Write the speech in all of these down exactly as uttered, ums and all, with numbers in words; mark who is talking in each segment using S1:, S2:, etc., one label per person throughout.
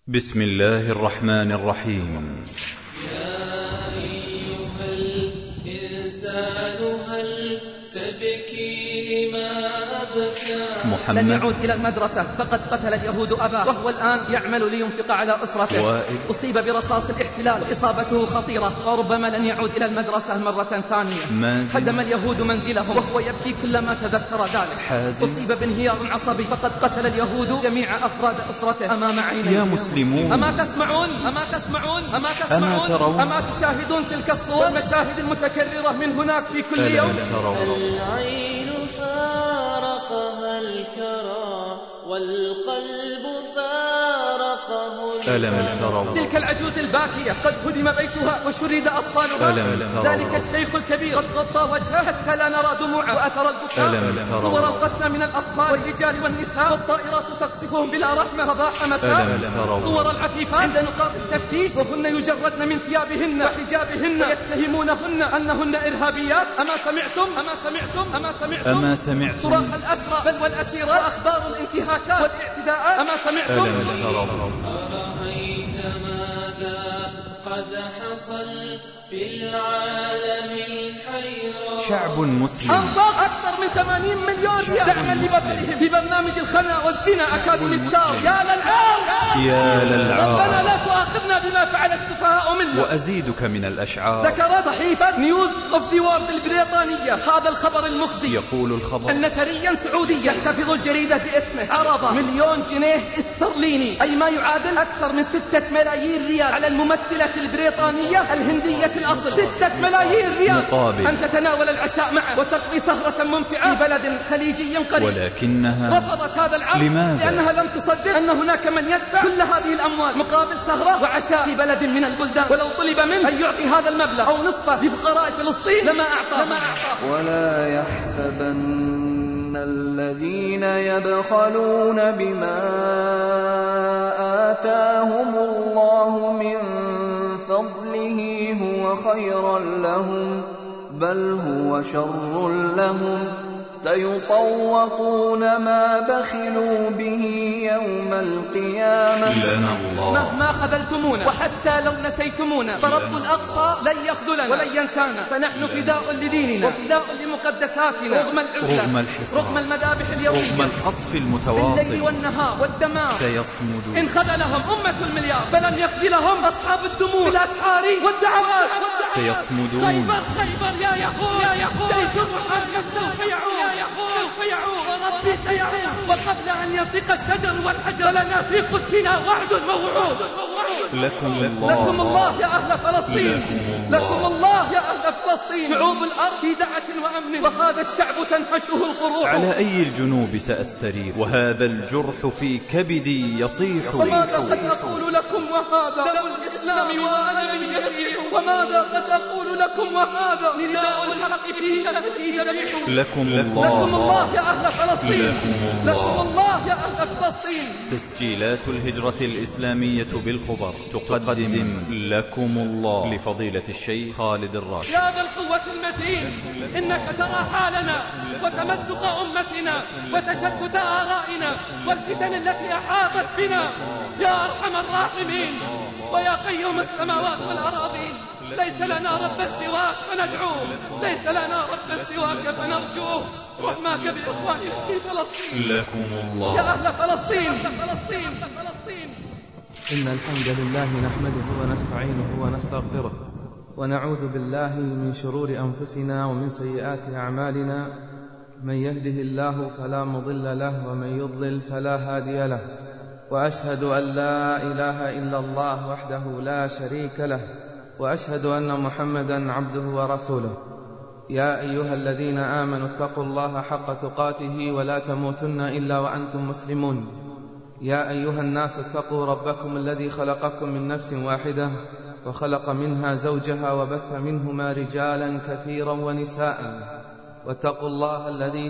S1: بسم الله الرحمن الرحيم.
S2: يا أيها الإنسان هل تبكي لما أبكى؟
S3: محمد لن يعود إلى المدرسة فقد قتل اليهود أباه، وهو الآن يعمل لينفق على أسرته. وائل أصيب برصاص الاحتلال وإصابته خطيرة، وربما لن يعود إلى المدرسة مرة ثانية. هدم اليهود منزلهم وهو يبكي كلما تذكر ذلك. حازم أصيب بانهيار عصبي فقد قتل اليهود جميع أفراد أسرته أمام عينيه.
S1: يا مسلمون،
S3: أما تسمعون أما تسمعون أما تسمعون
S1: أما ترون
S3: أما تشاهدون تلك الصور والمشاهد المتكررة من هناك في كل يوم؟
S2: العين فارقها الكرى والقلب فارقه
S1: ألم تروا
S3: تلك العجوز الباكية قد هدم بيتها وشرد أطفالها. ذلك الشيخ الكبير قد غطى وجهه حتى لا نرى دموعه وأثر البكاء. صور القتلى من الأطفال والرجال والنساء والطائرات تقصفهم بلا رحمة صباح مساء. صور العفيفات عند نقاط التفتيش وهن يجردن من ثيابهن وحجابهن ويتهمونهن أنهن إرهابيات. أما سمعتم أما سمعتم أما سمعتم
S1: أما سمعتم
S3: صراخ الأسرى بل والأسيرات وأخبار الانتهاكات والاعتداءات. أما سمعتم
S2: أرأيت ماذا قد حصل في العالم الحيران؟
S1: شعب مسلم
S3: أنفق أكثر من ثمانين مليون دعما لبطلهم في برنامج الخنا والزنا أكاديمي ستار. يا للعار
S1: يا للعار،
S3: ربنا لا تؤاخذنا بما فعل السفهاء منا.
S1: وأزيدك من الأشعار.
S3: ذكرت صحيفة نيوز أوف ذا وورلد البريطانية هذا الخبر المخزي.
S1: يقول الخبر
S3: أن ثريا سعوديا يحتفظ الجريدة باسمه عرض مليون جنيه استرليني، أي ما يعادل أكثر من ستة ملايين ريال، على الممثلة البريطانية الهندية الأصل. ستة ملايين ريال
S1: مقابل
S3: أن تتناول العشاء معه وتقضي سهرة ممتعة في بلد خليجي قريب.
S1: ولكنها
S3: رفضت هذا العرض.
S1: لماذا؟
S3: لأنها لم تصدق أن هناك من يدفع كل هذه الأموال مقابل سهرة وعشاء في بلد من البلدان، ولو طلب منه أن يعطي هذا المبلغ أو نصفه لفقراء فلسطين لما أعطاه. لما أعطاه.
S4: ولا يحسبن الذين يبخلون بما آتاهم الله من فضله هو خيرا لهم، بل هو شر لهم، سيطوقون ما بخلوا به يوم القيامة.
S3: مهما خذلتمونا وحتى لو نسيتمونا فرب الأقصى لن يخذلنا ولن ينسانا، فنحن فداء لديننا وفداء لمقدساتنا رغم العزلة
S1: رغم الحصار
S3: رغم المذابح اليومية
S1: رغم القصف المتواصل
S3: بالليل والنهار والدمار.
S1: سيصمدون.
S3: إن خذلهم أمة المليار فلن يخذلهم أصحاب الدموع بالأسحار والدعوات.
S1: سيصمدون.
S3: خيبر خيبر يا يهود يا يهود، جيش محمد سوف يعود سوف يعود وربي سيعود. وقبل أن ينطق الشجر والحجر لنا في قدسنا وعد موعود.
S1: لكم الله
S3: لكم الله يا أهل فلسطين، لكم الله يا أهل فلسطين. شعوب الأرض في دعة وأمن وهذا الشعب تنهشه القروح.
S1: على أي الجنوب سأستريح وهذا الجرح في كبدي يصيح.
S3: وماذا قد أقول لكم وهذا دم الإسلام وأنا من يسيح. وماذا قد أقول لكم وهذا نداء الحق في شفتي جريح.
S1: لكم الله
S3: لكم الله يا أهل فلسطين، لكم الله يا أهل فلسطين.
S1: تسجيلات الهجرة الإسلامية بالخبر تقدم لكم الله لفضيلة الشيخ خالد الراشد.
S3: يا ذا القوة المتين، إنك ترى حالنا وتمزق أمتنا وتشتت آرائنا والفتن التي أحاطت بنا. يا أرحم الراحمين ويا قيوم السماوات والأراضين، ليس لنا رب سواك فندعوه، ليس لنا رب سواك فنرجوه، رحماك بإخواننا في فلسطين.
S1: لكم الله
S3: يا أهل فلسطين فلسطين فلسطين.
S5: إن الحمد لله نحمده ونستعينه ونستغفره ونعوذ بالله من شرور أنفسنا ومن سيئات أعمالنا. من يهده الله فلا مضل له ومن يضلل فلا هادي له، وأشهد أن لا إله إلا الله وحده لا شريك له، وأشهد أن محمدا عبده ورسوله. يا أيها الذين آمنوا اتقوا الله حق تقاته ولا تموتن إلا وأنتم مسلمون. يا أيها الناس اتقوا ربكم الذي خلقكم من نفس واحدة وخلق منها زوجها وبث منهما رجالا كثيرا ونساء، واتقوا الله الذي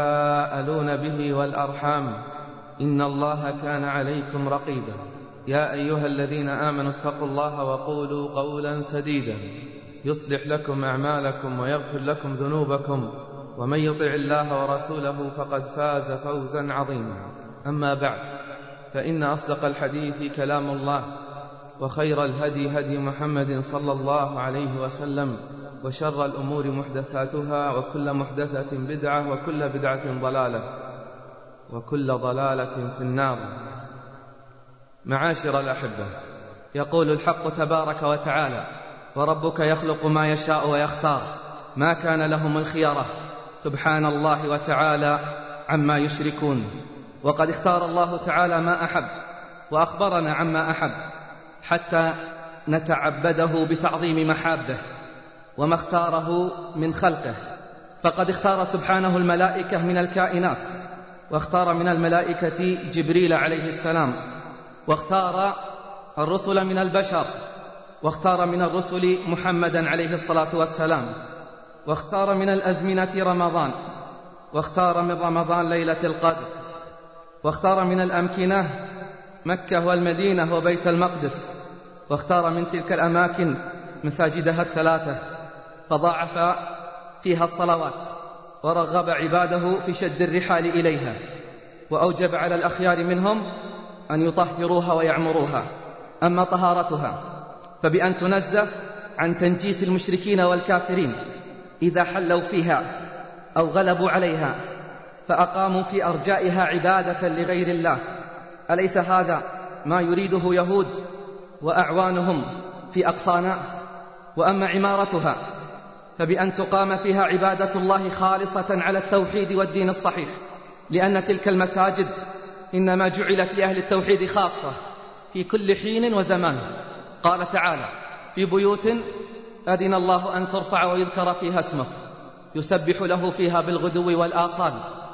S5: تساءلون به والأرحام، إن الله كان عليكم رقيبا. يا أيها الذين آمنوا اتقوا الله وقولوا قولا سديدا يصلح لكم أعمالكم ويغفر لكم ذنوبكم، ومن يطع الله ورسوله فقد فاز فوزا عظيما. أما بعد، فإن أصدق الحديث كلام الله، وخير الهدي هدي محمد صلى الله عليه وسلم، وشر الأمور محدثاتها، وكل محدثة بدعة، وكل بدعة ضلالة، وكل ضلالة في النار. معاشر الأحبة، يقول الحق تبارك وتعالى: وربك يخلق ما يشاء ويختار ما كان لهم الخيرة، سبحان الله وتعالى عما يشركون. وقد اختار الله تعالى ما أحب وأخبرنا عما أحب حتى نتعبده بتعظيم محابه وما اختاره من خلقه. فقد اختار سبحانه الملائكة من الكائنات، واختار من الملائكة جبريل عليه السلام، واختار الرسل من البشر، واختار من الرسل محمدا عليه الصلاة والسلام، واختار من الأزمنة رمضان، واختار من رمضان ليلة القدر، واختار من الأمكنة مكة والمدينة وبيت المقدس، واختار من تلك الأماكن مساجدها الثلاثة، فضاعف فيها الصلوات، ورغب عباده في شد الرحال إليها، وأوجب على الأخيار منهم أن يطهروها ويعمروها. أما طهارتها فبأن تنزه عن تنجيس المشركين والكافرين إذا حلوا فيها أو غلبوا عليها فأقاموا في أرجائها عبادة لغير الله. أليس هذا ما يريده يهود وأعوانهم في أقصانا؟ وأما عمارتها فبأن تقام فيها عبادة الله خالصة على التوحيد والدين الصحيح، لأن تلك المساجد إنما جعلت لأهل التوحيد خاصة في كل حين وزمان. قال تعالى: في بيوت أذن الله أن ترفع ويذكر فيها اسمه يسبح له فيها بالغدو والآصال،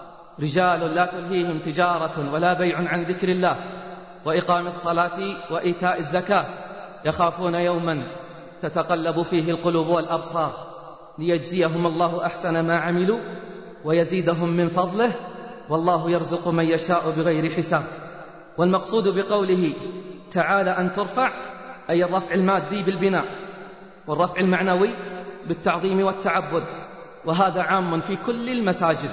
S5: رجال لا تلهيهم تجارة ولا بيع عن ذكر الله وإقام الصلاة وإيتاء الزكاة، يخافون يوما تتقلب فيه القلوب والأبصار، ليجزيهم الله أحسن ما عملوا ويزيدهم من فضله، والله يرزق من يشاء بغير حساب. والمقصود بقوله تعالى أن ترفع أي الرفع المادي بالبناء، والرفع المعنوي بالتعظيم والتعبد، وهذا عام في كل المساجد،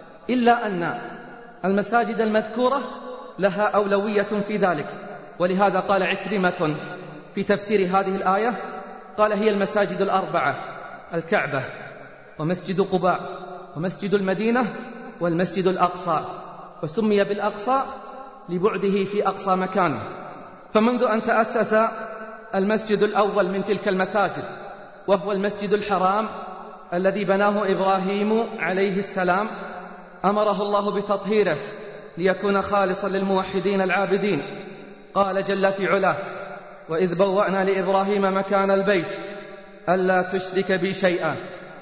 S5: إلا أن المساجد المذكورة لها أولوية في ذلك. ولهذا قال عكرمة في تفسير هذه الآية، قال: هي المساجد الأربعة: الكعبة، ومسجد قباء، ومسجد المدينة، والمسجد الأقصى. وسمي بالأقصى لبعده في أقصى مكان. فمنذ أن تأسس المسجد الأول من تلك المساجد، وهو المسجد الحرام الذي بناه إبراهيم عليه السلام، أمره الله بتطهيره ليكون خالصا للموحدين العابدين. قال جل في علاه: وإذ بوأنا لإبراهيم مكان البيت ألا تشرك بي شيئا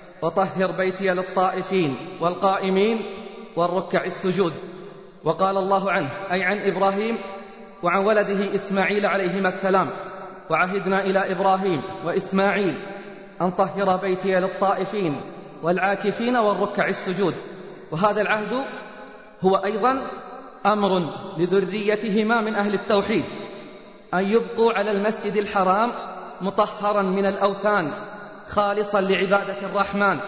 S5: وطهر بيتي للطائفين والقائمين والركع السجود. وقال الله عنه أي عن إبراهيم وعن ولده إسماعيل عليهما السلام: وعهدنا إلى إبراهيم وإسماعيل أن طهر بيتي للطائفين والعاكفين والركع السجود. وهذا العهد هو أيضا أمر لذريتهما من أهل التوحيد أن يبقوا على المسجد الحرام مطهرا من الأوثان خالصا لعبادة الرحمن.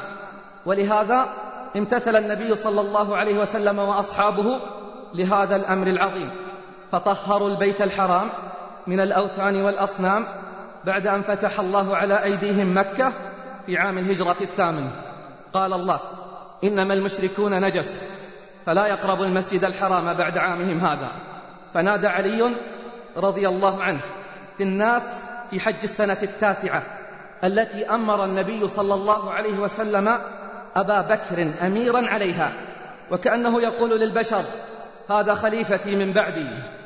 S5: ولهذا امتثل النبي صلى الله عليه وسلم وأصحابه لهذا الأمر العظيم، فطهروا البيت الحرام من الأوثان والأصنام بعد أن فتح الله على أيديهم مكة في عام الهجرة الثامن. قال الله: إنما المشركون نجس فلا يقربوا المسجد الحرام بعد عامهم هذا. فنادى علي رضي الله عنه في الناس في حج السنة التاسعة التي أمر النبي صلى الله عليه وسلم أبا بكر أميرا عليها، وكأنه يقول للبشر: هذا خليفتي من بعدي،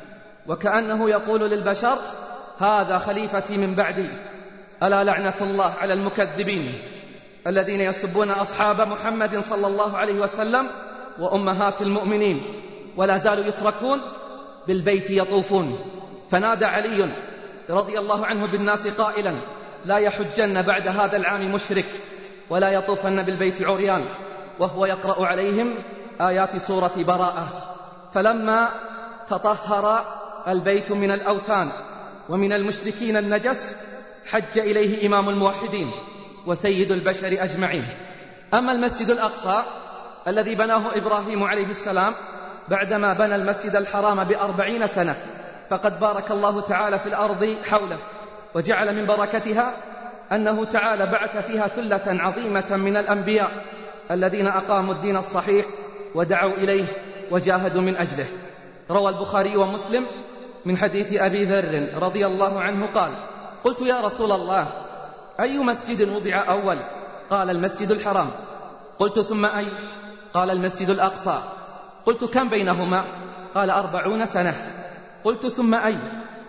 S5: وكأنه يقول للبشر: هذا خليفتي من بعدي. ألا لعنة الله على المكذبين الذين يسبون أصحاب محمد صلى الله عليه وسلم وأمهات المؤمنين ولا زالوا يتركون بالبيت يطوفون. فنادى علي رضي الله عنه بالناس قائلا: لا يحجن بعد هذا العام مشرك ولا يطوفن بالبيت عريان، وهو يقرأ عليهم آيات سورة براءة. فلما تطهر البيت من الأوثان ومن المشركين النجس حج إليه إمام الموحدين وسيد البشر أجمعين. أما المسجد الأقصى الذي بناه إبراهيم عليه السلام
S3: بعدما بنى المسجد الحرام بأربعين سنة، فقد بارك الله تعالى في الأرض حوله، وجعل من بركتها أنه تعالى بعث فيها ثلة عظيمة من الأنبياء الذين أقاموا الدين الصحيح ودعوا إليه وجاهدوا من أجله. روى البخاري ومسلم من حديث أبي ذر رضي الله عنه قال: قلت يا رسول الله أي مسجد وضع أول؟ قال: المسجد الحرام. قلت: ثم أي؟ قال: المسجد الأقصى. قلت: كم بينهما؟ قال: أربعون سنة. قلت: ثم أي؟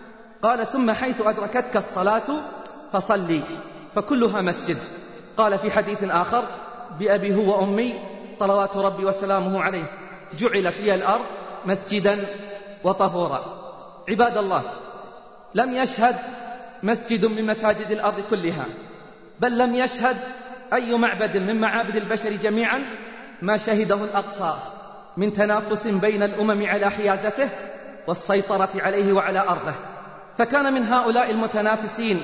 S3: قال: ثم حيث أدركتك الصلاة فصلي، فكلها مسجد. قال في حديث آخر: بأبي هو وأمي صلوات ربي وسلامه عليه جعلت لي الأرض مسجدا وطهورا. عباد الله، لم يشهد مسجد من مساجد الأرض كلها، بل لم يشهد أي معبد من معابد البشر جميعا ما شهده الأقصى من تنافس بين الأمم على حيازته والسيطرة عليه وعلى أرضه. فكان من هؤلاء المتنافسين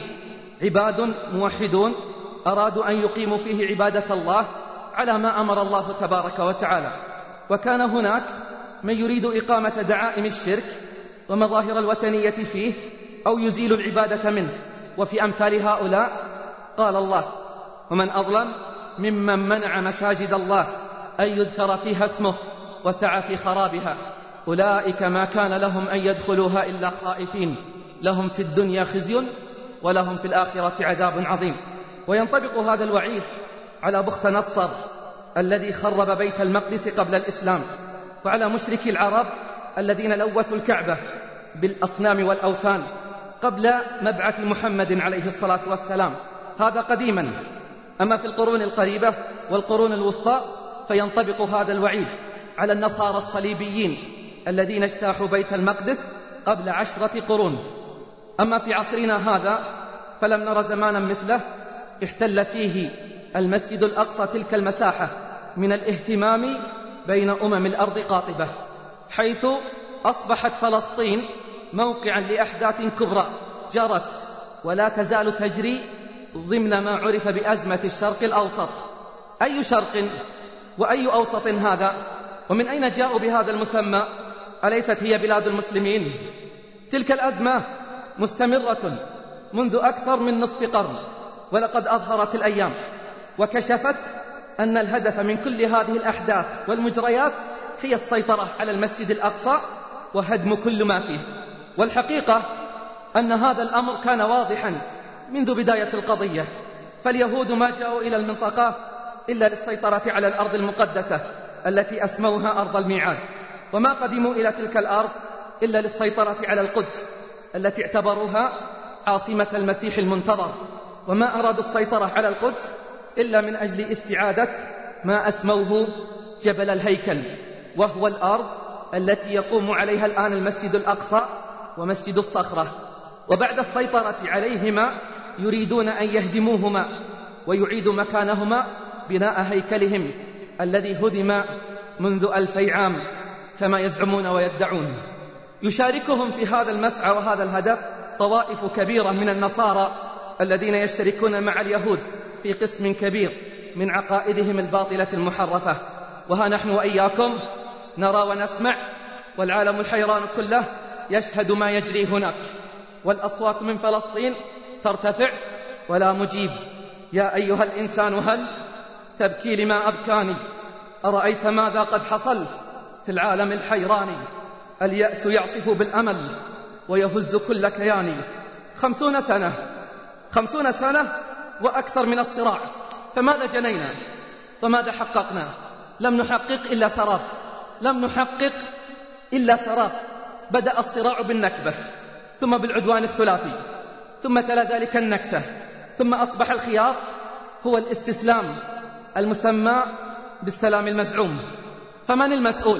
S3: عباد موحدون أرادوا أن يقيموا فيه عبادة الله على ما أمر الله تبارك وتعالى، وكان هناك من يريد إقامة دعائم الشرك ومظاهر الوثنية فيه أو يزيل العبادة منه. وفي أمثال هؤلاء قال الله: ومن أظلم ممن منع مساجد الله أن يذكر فيها اسمه وسعى في خرابها أولئك ما كان لهم أن يدخلوها إلا خائفين لهم في الدنيا خزي ولهم في الآخرة عذاب عظيم. وينطبق هذا الوعيد على بخت نصر الذي خرب بيت المقدس قبل الإسلام، وعلى مشركي العرب الذين لوثوا الكعبة بالأصنام والأوثان قبل مبعث محمد عليه الصلاة والسلام. هذا قديما. أما في القرون القريبة والقرون الوسطى فينطبق هذا الوعيد على النصارى الصليبيين الذين اجتاحوا بيت المقدس قبل عشرة قرون. أما في عصرنا هذا فلم نر زمانا مثله احتل فيه المسجد الأقصى تلك المساحة من الاهتمام بين أمم الأرض قاطبة، حيث أصبحت فلسطين موقعا لأحداث كبرى جرت ولا تزال تجري ضمن ما عرف بأزمة الشرق الأوسط. أي شرق وأي أوسط هذا؟ ومن أين جاءوا بهذا المسمى؟ أليست هي بلاد المسلمين؟ تلك الأزمة مستمرة منذ أكثر من نصف قرن، ولقد أظهرت الأيام وكشفت أن الهدف من كل هذه الأحداث والمجريات هي السيطرة على المسجد الأقصى وهدم كل ما فيه. والحقيقة أن هذا الأمر كان واضحا منذ بداية القضية، فاليهود ما جاءوا إلى المنطقة إلا للسيطرة على الأرض المقدسة التي أسموها أرض الميعاد، وما قدموا إلى تلك الأرض إلا للسيطرة على القدس التي اعتبروها عاصمة المسيح المنتظر، وما أرادوا السيطرة على القدس إلا من أجل استعادة ما أسموه جبل الهيكل، وهو الأرض التي يقوم عليها الآن المسجد الأقصى ومسجد الصخرة. وبعد السيطرة عليهما يريدون أن يهدموهما ويعيدوا مكانهما بناء هيكلهم الذي هدم منذ ألفي عام كما يزعمون ويدعون. يشاركهم في هذا المسعى وهذا الهدف طوائف كبيرة من النصارى الذين يشتركون مع اليهود في قسم كبير من عقائدهم الباطلة المحرفة. وها نحن وإياكم نرى ونسمع، والعالم الحيران كله يشهد ما يجري هناك، والأصوات من فلسطين ترتفع ولا مجيب. يا أيها الإنسان هل تبكي لما أبكاني؟ أرأيت ماذا قد حصل في العالم الحيران؟ اليأس يعصف بالأمل ويهز كل كياني. خمسون سنة خمسون سنة وأكثر من الصراع، فماذا جنينا وماذا حققنا؟ لم نحقق إلا سراب، لم نحقق إلا سراب. بدأ الصراع بالنكبة، ثم بالعدوان الثلاثي، ثم تلا ذلك النكسة، ثم أصبح الخيار هو الاستسلام المسمى بالسلام المزعوم. فمن المسؤول؟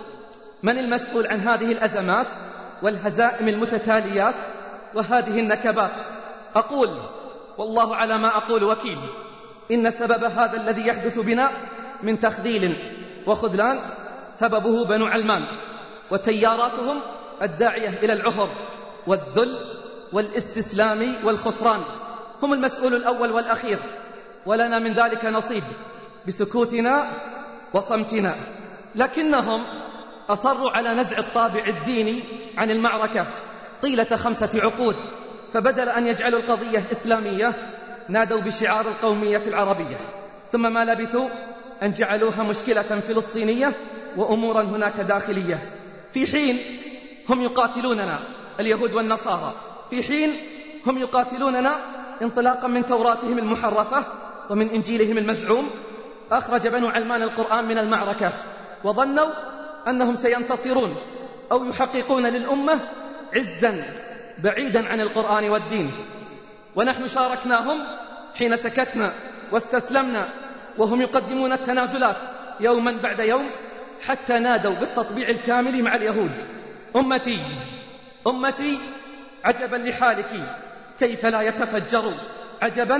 S3: من المسؤول عن هذه الأزمات والهزائم المتتاليات وهذه النكبات؟ أقول والله على ما أقول وكيل، إن سبب هذا الذي يحدث بنا من تخذيل وخذلان سببه بنو علمان وتياراتهم الداعية إلى العهر والذل والاستسلام والخسران. هم المسؤول الأول والأخير، ولنا من ذلك نصيب بسكوتنا وصمتنا. لكنهم أصروا على نزع الطابع الديني عن المعركة طيلة خمسة عقود، فبدل أن يجعلوا القضية إسلامية نادوا بشعار القومية العربية، ثم ما لبثوا أن جعلوها مشكلة فلسطينية وأمورا هناك داخلية، في حين هم يقاتلوننا اليهود والنصارى، في حين هم يقاتلوننا انطلاقا من توراتهم المحرفة ومن إنجيلهم المزعوم. أخرج بنو علمان القرآن من المعركة وظنوا أنهم سينتصرون أو يحققون للأمة عزا بعيدا عن القرآن والدين، ونحن شاركناهم حين سكتنا واستسلمنا وهم يقدمون التنازلات يوما بعد يوم، حتى نادوا بالتطبيع الكامل مع اليهود. أمتي أمتي عجبا لحالك كيف لا يتفجر، عجبا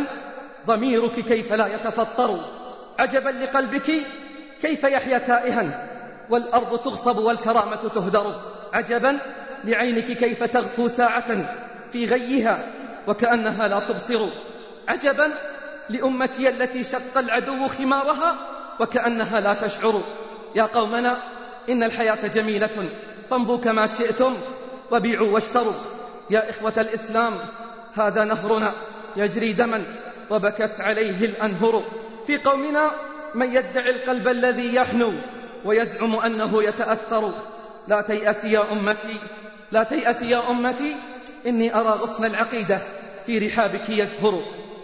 S3: ضميرك كيف لا يتفطر، عجبا لقلبك كيف يحيا تائها والأرض تغصب والكرامة تهدر، عجبا لعينك كيف تغفو ساعة في غيها وكأنها لا تبصر، عجبا لأمتي التي شق العدو خمارها وكأنها لا تشعر. يا قومنا إن الحياة جميلة فامضوا كما شئتم وبيعوا واشتروا. يا إخوة الإسلام هذا نهرنا يجري دما وبكت عليه الأنهر. في قومنا من يدعي القلب الذي يحنو ويزعم أنه يتأثر. لا تيأسي يا أمتي لا تيأسي يا أمتي إني أرى غصن العقيدة في رحابك يزهر.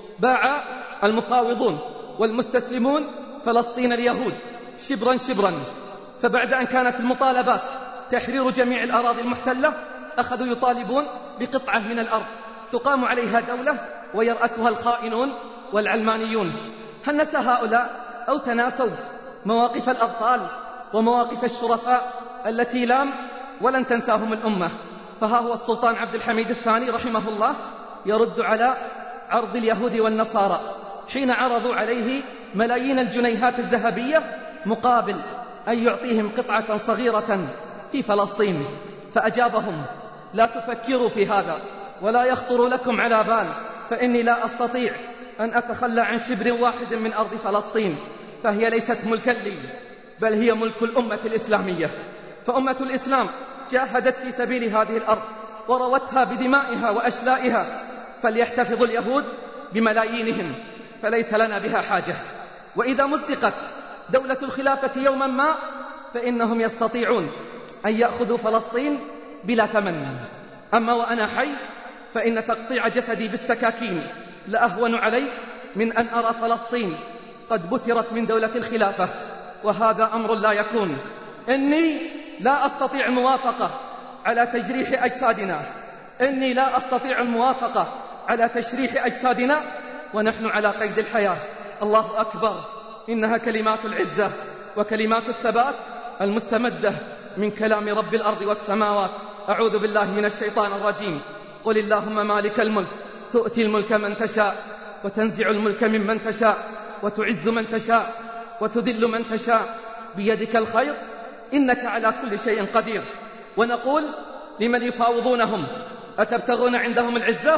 S3: باع المفاوضون والمستسلمون فلسطين اليهود شبرا شبرا، فبعد أن كانت المطالبات تحرير جميع الأراضي المحتلة أخذوا يطالبون بقطعة من الأرض تقام عليها دولة ويرأسها الخائنون والعلمانيون. هل نسى هؤلاء أو تناسوا مواقف الأبطال ومواقف الشرفاء التي لام ولن تنساهم الأمة؟ فها هو السلطان عبد الحميد الثاني رحمه الله يرد على عرض اليهود والنصارى حين عرضوا عليه ملايين الجنيهات الذهبية مقابل أن يعطيهم قطعة صغيرة في فلسطين، فأجابهم: لا تفكروا في هذا ولا يخطر لكم على بال، فإني لا أستطيع أن أتخلى عن شبر واحد من أرض فلسطين، فهي ليست ملكا لي بل هي ملك الأمة الإسلامية. فأمة الإسلام جاهدت في سبيل هذه الأرض وروتها بدمائها وأشلائها، فليحتفظ اليهود بملايينهم فليس لنا بها حاجة. وإذا مزقت دولة الخلافة يوما ما فإنهم يستطيعون أن يأخذوا فلسطين بلا ثمن. أما وأنا حي فإن تقطيع جسدي بالسكاكين لأهون علي من أن أرى فلسطين قد بترت من دولة الخلافة، وهذا أمر لا يكون. إني لا أستطيع الموافقة على تجريح أجسادنا إني لا أستطيع الموافقة على تشريح أجسادنا ونحن على قيد الحياة. الله أكبر، إنها كلمات العزة وكلمات الثبات المستمدة من كلام رب الأرض والسماوات. أعوذ بالله من الشيطان الرجيم. قل اللهم مالك الملك تؤتي الملك من تشاء وتنزع الملك ممن تشاء وتعز من تشاء وتذل من تشاء بيدك الخير إنك على كل شيء قدير. ونقول لمن يفاوضونهم: أتبتغون عندهم العزة؟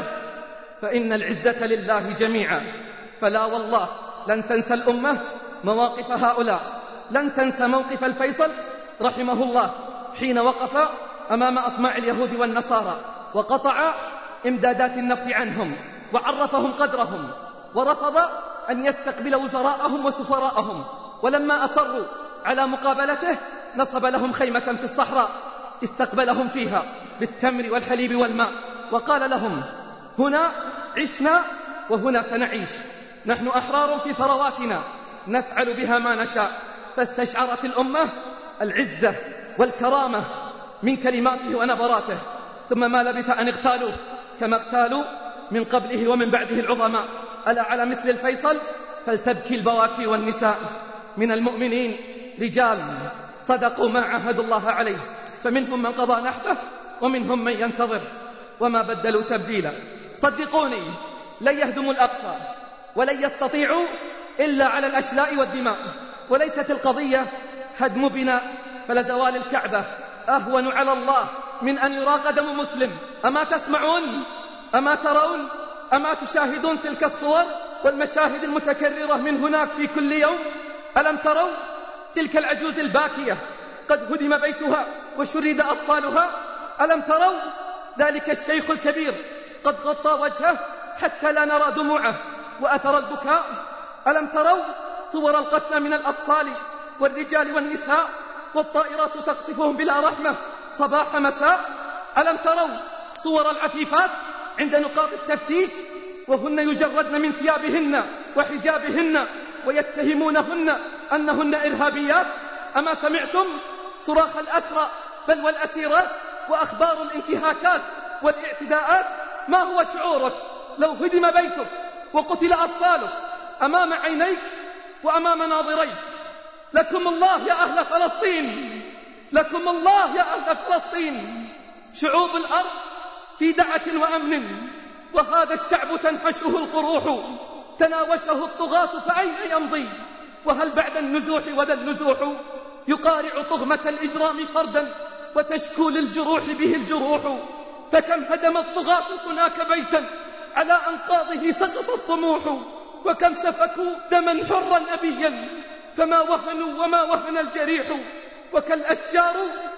S3: فإن العزة لله جميعا. فلا والله لن تنسى الأمة مواقف هؤلاء، لن تنسى موقف الفيصل رحمه الله حين وقف أمام أطماع اليهود والنصارى وقطع إمدادات النفط عنهم وعرفهم قدرهم، ورفض أن يستقبل وزراءهم وسفراءهم، ولما أصروا على مقابلته نصب لهم خيمة في الصحراء استقبلهم فيها بالتمر والحليب والماء، وقال لهم: هنا عشنا وهنا سنعيش، نحن أحرار في ثرواتنا نفعل بها ما نشاء. فاستشعرت الأمة العزة والكرامة من كلماته ونبراته، ثم ما لبث أن اغتالوه كما اغتالوا من قبله ومن بعده العظماء. ألا على مثل الفيصل فلتبكي البواكي والنساء. من المؤمنين رجال صدقوا ما عاهدوا الله عليه، فمنهم من قضى نحبه ومنهم من ينتظر وما بدلوا تبديلا. صدقوني لن يهدموا الأقصى ولن يستطيعوا إلا على الأشلاء والدماء، وليست القضية هدم بناء، فلزوال الكعبة أهون على الله من أن يراق دم مسلم. أما تسمعون؟ أما ترون؟ أما تشاهدون تلك الصور والمشاهد المتكررة من هناك في كل يوم؟ ألم تروا تلك العجوز الباكية قد هدم بيتها وشرد أطفالها؟ ألم تروا ذلك الشيخ الكبير قد غطى وجهه حتى لا نرى دموعه وأثر البكاء؟ ألم تروا صور القتلى من الأطفال والرجال والنساء والطائرات تقصفهم بلا رحمة صباح مساء؟ ألم تروا صور العفيفات عند نقاط التفتيش وهن يجردن من ثيابهن وحجابهن ويتهمونهن أنهن إرهابيات؟ أما سمعتم صراخ الأسرى بل والأسيرات وأخبار الانتهاكات والاعتداءات؟ ما هو شعورك لو هدم بيتك وقتل أطفالك أمام عينيك وأمام ناظريك؟ لكم الله يا أهل فلسطين، لكم الله يا أهل فلسطين. شعوب الأرض في دعة وأمن، وهذا الشعب تنهشه القروح، تناوشه الطغاة فأين يمضي؟ وهل بعد النزوح وذا النزوح يقارع طغمة الإجرام فردا وتشكو للجروح به الجروح؟ فكم هدم الطغاة هناك بيتا على أنقاضه سقط الطموح، وكم سفكوا دما حرا أبيا فما وهنوا وما وهن الجريح، وكالأشجار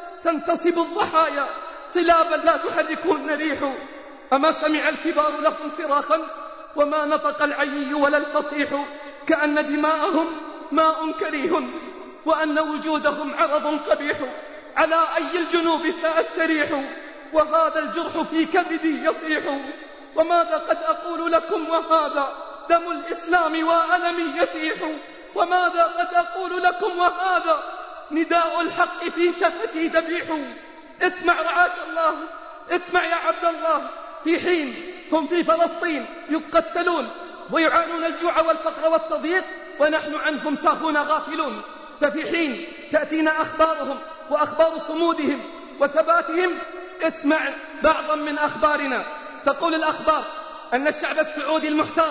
S3: تنتصب الضحايا صلابا لا تحركهن ريح. أما سمع الكبار لهم صراخا وما نطق العيي ولا الفصيح، كأن دماءهم ماء كريه وأن وجودهم عرض قبيح. على أي الجنوب سأستريح وهذا الجرح في كبدي يصيح؟ وماذا قد أقول لكم وهذا دم الإسلام وألمي يسيح؟ وماذا قد أقول لكم وهذا نداء الحق في شفتي ذبيح؟ اسمع رعاك الله، اسمع يا عبد الله، في حين هم في فلسطين يقتلون ويعانون الجوع والفقر والتضييق ونحن عنهم ساهون غافلون، ففي حين تأتينا أخبارهم وأخبار صمودهم وثباتهم، اسمع بعضا من أخبارنا. تقول الأخبار أن الشعب السعودي المحتار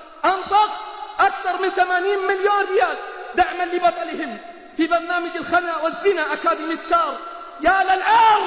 S3: أنفق أكثر من ثمانين مليون ريال دعما لبطلهم في برنامج الخنا والزنا أكاديمي ستار. يا للعار،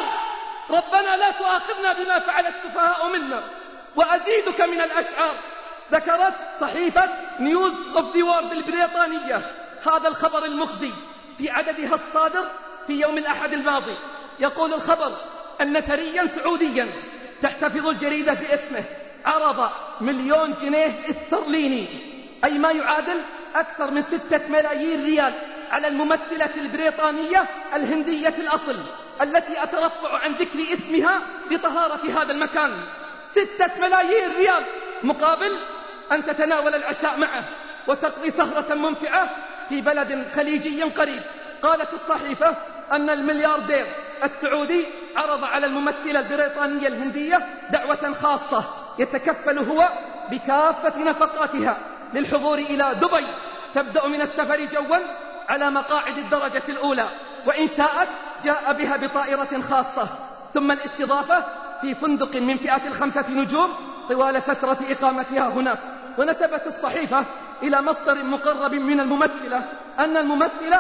S3: ربنا لا تؤاخذنا بما فعل السفهاء منا. وأزيدك من الأشعار. ذكرت صحيفة نيوز أوف ذا وورد البريطانية هذا الخبر المخزي في عددها الصادر في يوم الأحد الماضي. يقول الخبر أن ثريا سعوديا تحتفظ الجريدة باسمه عرض مليون جنيه استرليني، أي ما يعادل أكثر من ستة ملايين ريال، على الممثلة البريطانية الهندية الأصل التي أترفع عن ذكر اسمها بطهارة هذا المكان. ستة ملايين ريال مقابل أن تتناول العشاء معه وتقضي سهرة ممتعة في بلد خليجي قريب. قالت الصحيفة أن الملياردير السعودي عرض على الممثلة البريطانية الهندية دعوة خاصة يتكفل هو بكافة نفقاتها للحضور إلى دبي، تبدأ من السفر جوا على مقاعد الدرجة الأولى، وإن شاءت جاء بها بطائرة خاصة، ثم الاستضافة في فندق من فئة الخمسة نجوم طوال فترة إقامتها هناك. ونسبت الصحيفة إلى مصدر مقرب من الممثلة أن الممثلة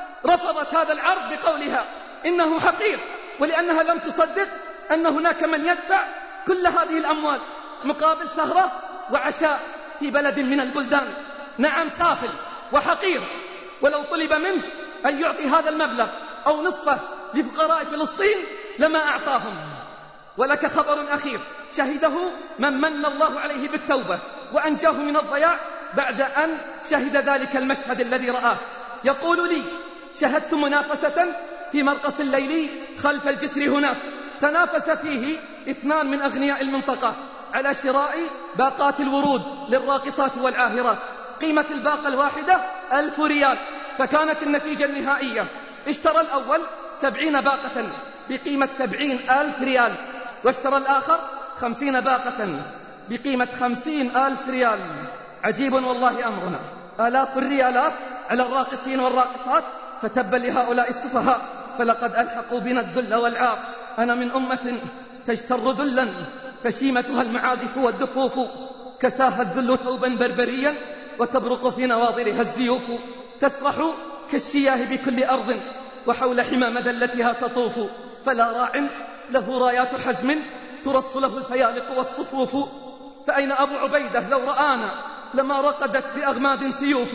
S3: رفضت هذا العرض بقولها إنه حقير، ولأنها لم تصدق أن هناك من يدفع كل هذه الأموال مقابل سهرة وعشاء في بلد من البلدان. نعم سافل وحقير، ولو طلب منه أن يعطي هذا المبلغ أو نصفه لفقراء فلسطين لما أعطاهم. ولك خبر أخير شهده من من الله عليه بالتوبة وأنجاه من الضياع بعد أن شهد ذلك المشهد الذي رآه. يقول لي: شهدت منافسة في مرقص الليلي خلف الجسر هناك، تنافس فيه اثنان من أغنياء المنطقة على شراء باقات الورود للراقصات والعاهرات. قيمة الباقة الواحدة ألف ريال، فكانت النتيجة النهائية: اشترى الأول سبعين باقة بقيمة سبعين ألف ريال، واشترى الآخر خمسين باقة بقيمة خمسين ألف ريال. عجيب والله أمرنا، آلاف الريالات على الراقصين والراقصات، فتبا لهؤلاء السفهاء، فلقد ألحقوا بنا الذل والعار. أنا من أمة تجتر ذلا فشيمتها المعازف والدفوف، كساها الذل ثوبا بربريا وتبرق في نواظرها الزيوف، تسرح كالشياه بكل أرض وحول حمى مذلتها تطوف، فلا راع له رايات حزم ترص له الفيالق والصفوف. فأين أبو عبيدة لو رآنا لما رقدت بأغماد سيوف،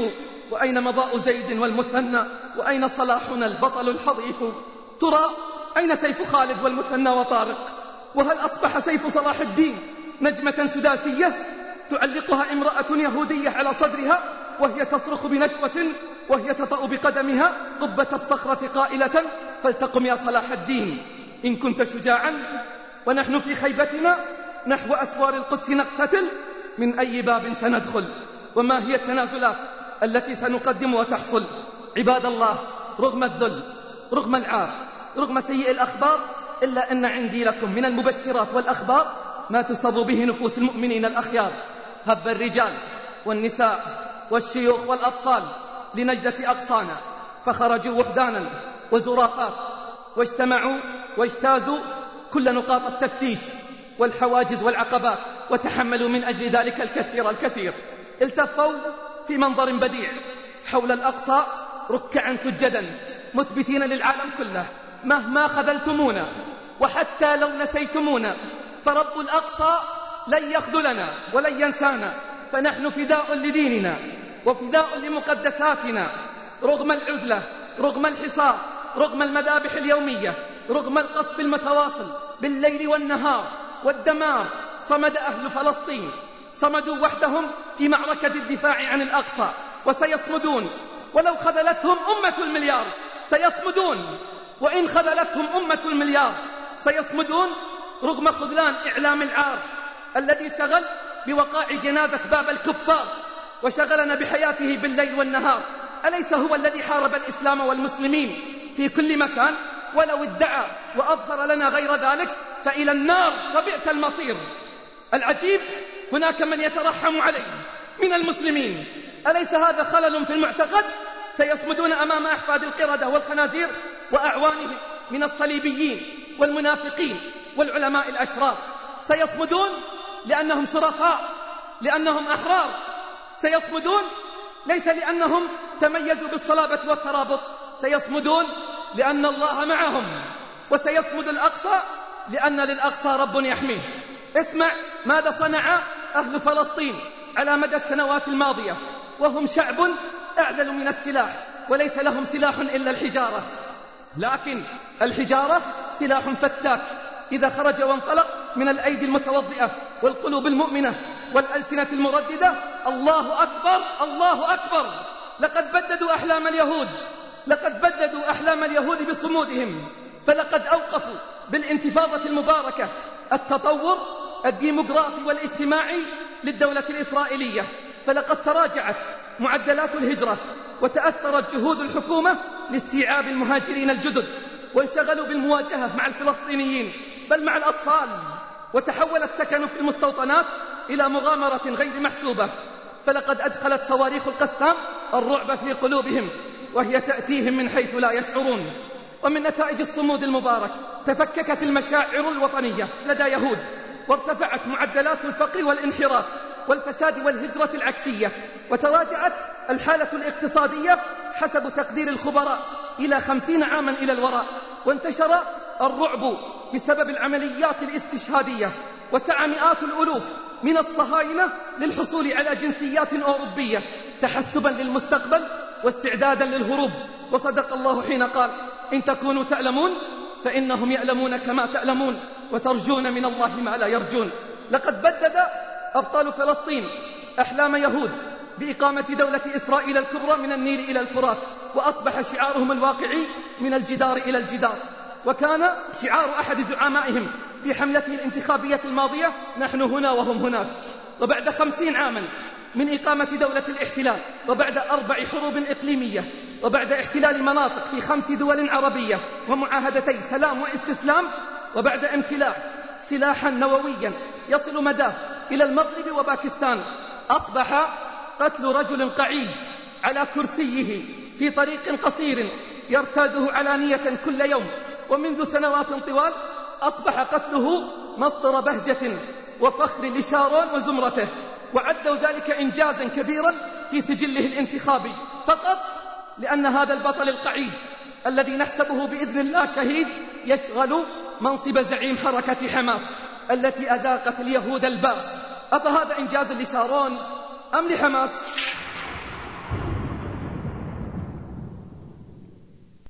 S3: وأين مضاء زيد والمثنى؟ وأين صلاحنا البطل الحضيف؟ ترى أين سيف خالد والمثنى وطارق؟ وهل أصبح سيف صلاح الدين نجمة سداسية تعلقها امرأة يهودية على صدرها وهي تصرخ بنشوة وهي تطأ بقدمها قبة الصخرة قائلة فلتقم يا صلاح الدين إن كنت شجاعا؟ ونحن في خيبتنا نحو أسوار القدس نقتتل، من أي باب سندخل؟ وما هي التنازلات التي سنقدم وتحصل؟ عباد الله، رغم الذل، رغم العار، رغم سيء الأخبار، إلا أن عندي لكم من المبشرات والأخبار ما تسر به نفوس المؤمنين الأخيار. هب الرجال والنساء والشيوخ والأطفال لنجدة أقصانا، فخرجوا وحدانا وزرافات، واجتمعوا واجتازوا كل نقاط التفتيش والحواجز والعقبات، وتحملوا من أجل ذلك الكثير الكثير. التفوا في منظر بديع حول الأقصى ركعا سجدا مثبتين للعالم كله مهما خذلتمونا وحتى لو نسيتمونا فرب الأقصى لن يخذلنا ولن ينسانا، فنحن فداء لديننا وفداء لمقدساتنا رغم العزلة، رغم الحصار، رغم المذابح اليومية، رغم القصف المتواصل بالليل والنهار والدمار. صمد أهل فلسطين، صمدوا وحدهم في معركة الدفاع عن الأقصى، وسيصمدون ولو خذلتهم أمة المليار، سيصمدون وإن خذلتهم أمة المليار سيصمدون رغم خذلان إعلام العار الذي شغل بوقاع جنازة باب الكفار وشغلنا بحياته بالليل والنهار. أليس هو الذي حارب الإسلام والمسلمين في كل مكان؟ ولو ادعى وأظهر لنا غير ذلك فإلى النار وبئس المصير. العجيب هناك من يترحم عليه من المسلمين. أليس هذا خلل في المعتقد؟ سيصمدون أمام أحفاد القردة والخنازير وأعوانهم من الصليبيين والمنافقين والعلماء الأشرار. سيصمدون لأنهم شرفاء، لأنهم أحرار. سيصمدون ليس لأنهم تميزوا بالصلابة والترابط، سيصمدون لأن الله معهم. وسيصمد الأقصى لأن للأقصى رب يحميه. اسمع ماذا صنع أهل فلسطين على مدى السنوات الماضية، وهم شعب أعزل من السلاح وليس لهم سلاح إلا الحجارة، لكن الحجارة سلاح فتاك إذا خرج وانطلق من الأيدي المتوضئة والقلوب المؤمنة والألسنة المرددة. الله أكبر، الله أكبر. لقد بددوا أحلام اليهود، لقد بددوا أحلام اليهود بصمودهم، فلقد أوقفوا بالانتفاضة المباركة التطور الديموغرافي والاجتماعي للدولة الإسرائيلية، فلقد تراجعت معدلات الهجرة وتأثرت جهود الحكومة لاستيعاب المهاجرين الجدد، وانشغلوا بالمواجهة مع الفلسطينيين بل مع الأطفال، وتحول السكن في المستوطنات إلى مغامرة غير محسوبة. فلقد أدخلت صواريخ القسام الرعب في قلوبهم وهي تأتيهم من حيث لا يشعرون. ومن نتائج الصمود المبارك تفككت المشاعر الوطنية لدى يهود، وارتفعت معدلات الفقر والانحراف والفساد والهجرة العكسية، وتراجعت الحالة الاقتصادية حسب تقدير الخبراء إلى خمسين عاما إلى الوراء، وانتشر الرعب بسبب العمليات الاستشهادية، وسعى مئات الألوف من الصهاينة للحصول على جنسيات أوروبية تحسبا للمستقبل واستعدادا للهروب. وصدق الله حين قال إن تكونوا تألمون فإنهم يألمون كما تألمون وترجون من الله ما لا يرجون. لقد بدد أبطال فلسطين أحلام يهود بإقامة دولة إسرائيل الكبرى من النيل إلى الفرات، وأصبح شعارهم الواقعي من الجدار إلى الجدار. وكان شعار أحد زعمائهم في حملته الانتخابية الماضية نحن هنا وهم هناك. وبعد خمسين عاما من إقامة دولة الاحتلال، وبعد أربع حروب إقليمية، وبعد احتلال مناطق في خمس دول عربية ومعاهدتي سلام واستسلام، وبعد امتلاك سلاحا نوويا يصل مداه إلى المغرب وباكستان، أصبح قتل رجل قعيد على كرسيه في طريق قصير يرتاده علانية كل يوم ومنذ سنوات طوال، أصبح قتله مصدر بهجة وفخر لشارون وزمرته، وعدوا ذلك إنجازا كبيرا في سجله الانتخابي، فقط لأن هذا البطل القعيد الذي نحسبه بإذن الله شهيد يشغل منصب زعيم حركة حماس التي أذاقت اليهود الباس. أفهذا إنجاز لشارون أم لحماس؟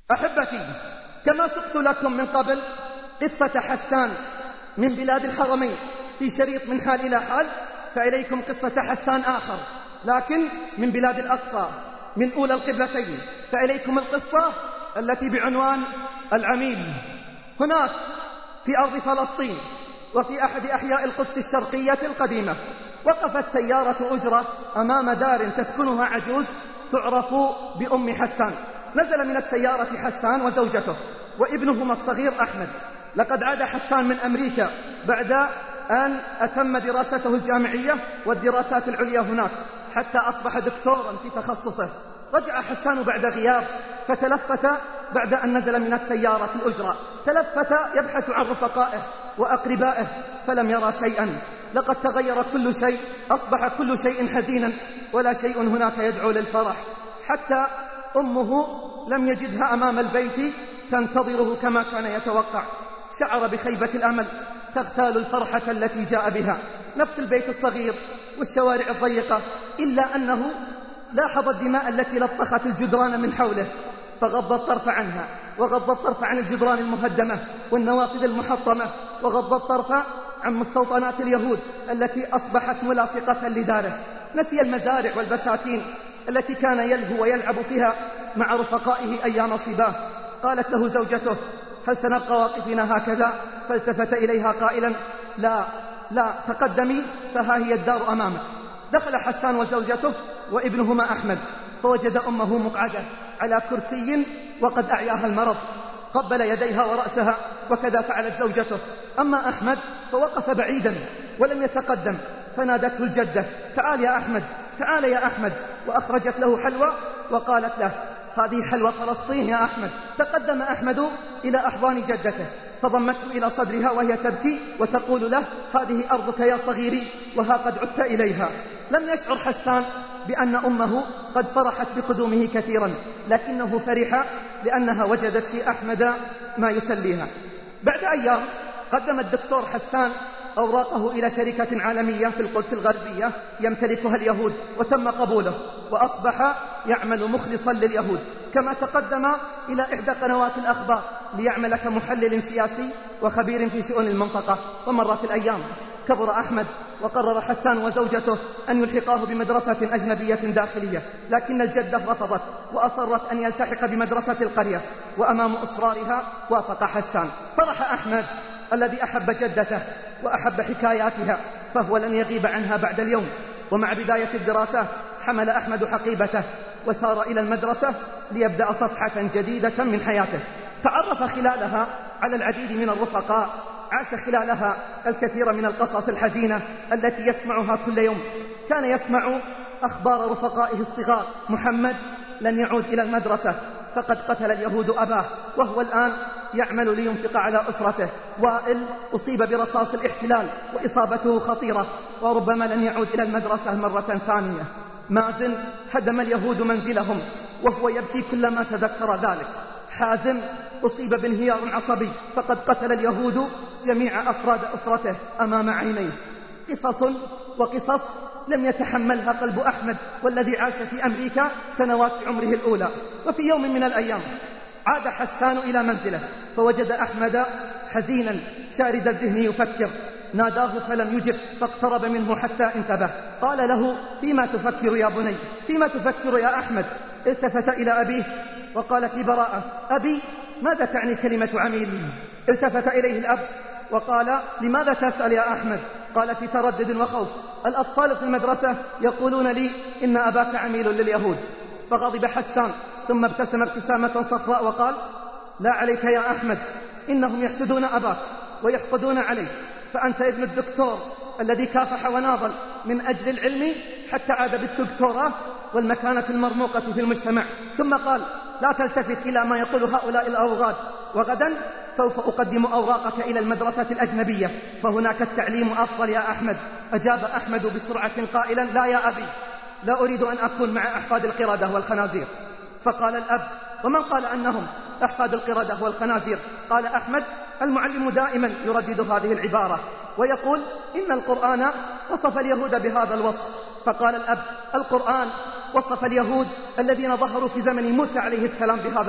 S6: أحبتي، كما سقت لكم من قبل قصة حسان من بلاد الحرمين في شريط من حال إلى حال، فإليكم قصة حسان آخر لكن من بلاد الأقصى من أولى القبلتين، فإليكم القصة التي بعنوان العميل. هناك في أرض فلسطين وفي أحد أحياء القدس الشرقية القديمة وقفت سيارة أجرة أمام دار تسكنها عجوز تعرف بأم حسان. نزل من السيارة حسان وزوجته وابنهما الصغير أحمد. لقد عاد حسان من أمريكا بعد أن أتم دراسته الجامعية والدراسات العليا هناك حتى أصبح دكتورا في تخصصه. رجع حسان بعد غياب فتلفت بعد أن نزل من السيارة الأجرة، تلفت يبحث عن رفقائه وأقربائه فلم يرى شيئا. لقد تغير كل شيء، أصبح كل شيء حزينا ولا شيء هناك يدعو للفرح. حتى أمه لم يجدها أمام البيت تنتظره كما كان يتوقع. شعر بخيبة الأمل تغتال الفرحة التي جاء بها. نفس البيت الصغير والشوارع الضيقة، إلا أنه لاحظ الدماء التي لطخت الجدران من حوله فغض الطرف عنها، وغض الطرف عن الجدران المهدمة والنوافذ المحطمة، وغض الطرف عن مستوطنات اليهود التي أصبحت ملاصقة لداره. نسي المزارع والبساتين التي كان يلهو ويلعب فيها مع رفقائه أيام صباه. قالت له زوجته: هل سنبقى واقفين هكذا؟ فالتفت إليها قائلا: لا لا، تقدمي فها هي الدار أمامك. دخل حسان وزوجته وابنهما أحمد فوجد أمه مقعدة على كرسي وقد أعياها المرض. قبل يديها ورأسها وكذا فعلت زوجته. أما أحمد فوقف بعيدا ولم يتقدم، فنادته الجدة: تعال يا أحمد، تعال يا أحمد، وأخرجت له حلوى وقالت له: هذه حلوى فلسطين يا أحمد. تقدم أحمد إلى أحضان جدته فضمته إلى صدرها وهي تبكي وتقول له: هذه أرضك يا صغيري وها قد عدت إليها. لم يشعر حسان بأن أمه قد فرحت بقدومه كثيرا، لكنه فرح لأنها وجدت في أحمد ما يسليها. بعد أيام قدم الدكتور حسان أوراقه إلى شركة عالمية في القدس الغربية يمتلكها اليهود وتم قبوله، وأصبح يعمل مخلصا لليهود. كما تقدم إلى إحدى قنوات الأخبار ليعمل كمحلل سياسي وخبير في شؤون المنطقة. ومرت الأيام، كبر أحمد وقرر حسان وزوجته أن يلحقاه بمدرسة أجنبية داخلية، لكن الجدة رفضت وأصرت أن يلتحق بمدرسة القرية، وأمام إصرارها وافق حسان. فرح أحمد الذي أحب جدته وأحب حكاياتها، فهو لن يغيب عنها بعد اليوم. ومع بداية الدراسة حمل أحمد حقيبته وسار إلى المدرسة ليبدأ صفحة جديدة من حياته. تعرف خلالها على العديد من الرفقاء، عاش خلالها الكثير من القصص الحزينة التي يسمعها كل يوم. كان يسمع أخبار رفقائه الصغار: محمد لن يعود إلى المدرسة فقد قتل اليهود أباه وهو الآن يعمل لينفق على أسرته. وائل أصيب برصاص الاحتلال وإصابته خطيرة وربما لن يعود إلى المدرسة مرة ثانية. مازن هدم اليهود منزلهم وهو يبكي كلما تذكر ذلك. حازم أصيب بانهيار عصبي فقد قتل اليهود جميع أفراد أسرته أمام عينيه. قصص وقصص لم يتحملها قلب أحمد والذي عاش في أمريكا سنوات عمره الأولى. وفي يوم من الأيام عاد حسان إلى منزله فوجد أحمد حزينا شارد الذهن يفكر. ناداه فلم يجب فاقترب منه حتى انتبه. قال له: فيما تفكر يا بني؟ فيما تفكر يا أحمد؟ التفت إلى أبيه وقال في براءة: أبي، ماذا تعني كلمة عميل؟ التفت إليه الأب وقال: لماذا تسأل يا أحمد؟ قال في تردد وخوف: الأطفال في المدرسة يقولون لي إن أباك عميل لليهود. فغضب حسان ثم ابتسم ابتسامة صفراء وقال: لا عليك يا أحمد، إنهم يحسدون أباك ويحقدون عليك، فأنت ابن الدكتور الذي كافح وناضل من أجل العلم حتى عاد بالدكتوراه والمكانة المرموقة في المجتمع. ثم قال: لا تلتفت إلى ما يقول هؤلاء الأوغاد، وغدا سوف أقدم أوراقك إلى المدرسة الأجنبية فهناك التعليم أفضل يا أحمد. أجاب أحمد بسرعة قائلا: لا يا أبي، لا أريد أن أكون مع أحفاد القردة والخنازير. فقال الأب: ومن قال أنهم أحفاد القردة والخنازير؟ قال أحمد: المعلم دائما يردد هذه العبارة ويقول إن القرآن وصف اليهود بهذا الوصف. فقال الأب: القرآن وصف اليهود الذين ظهروا في زمن موسى عليه السلام بهذا الوصف.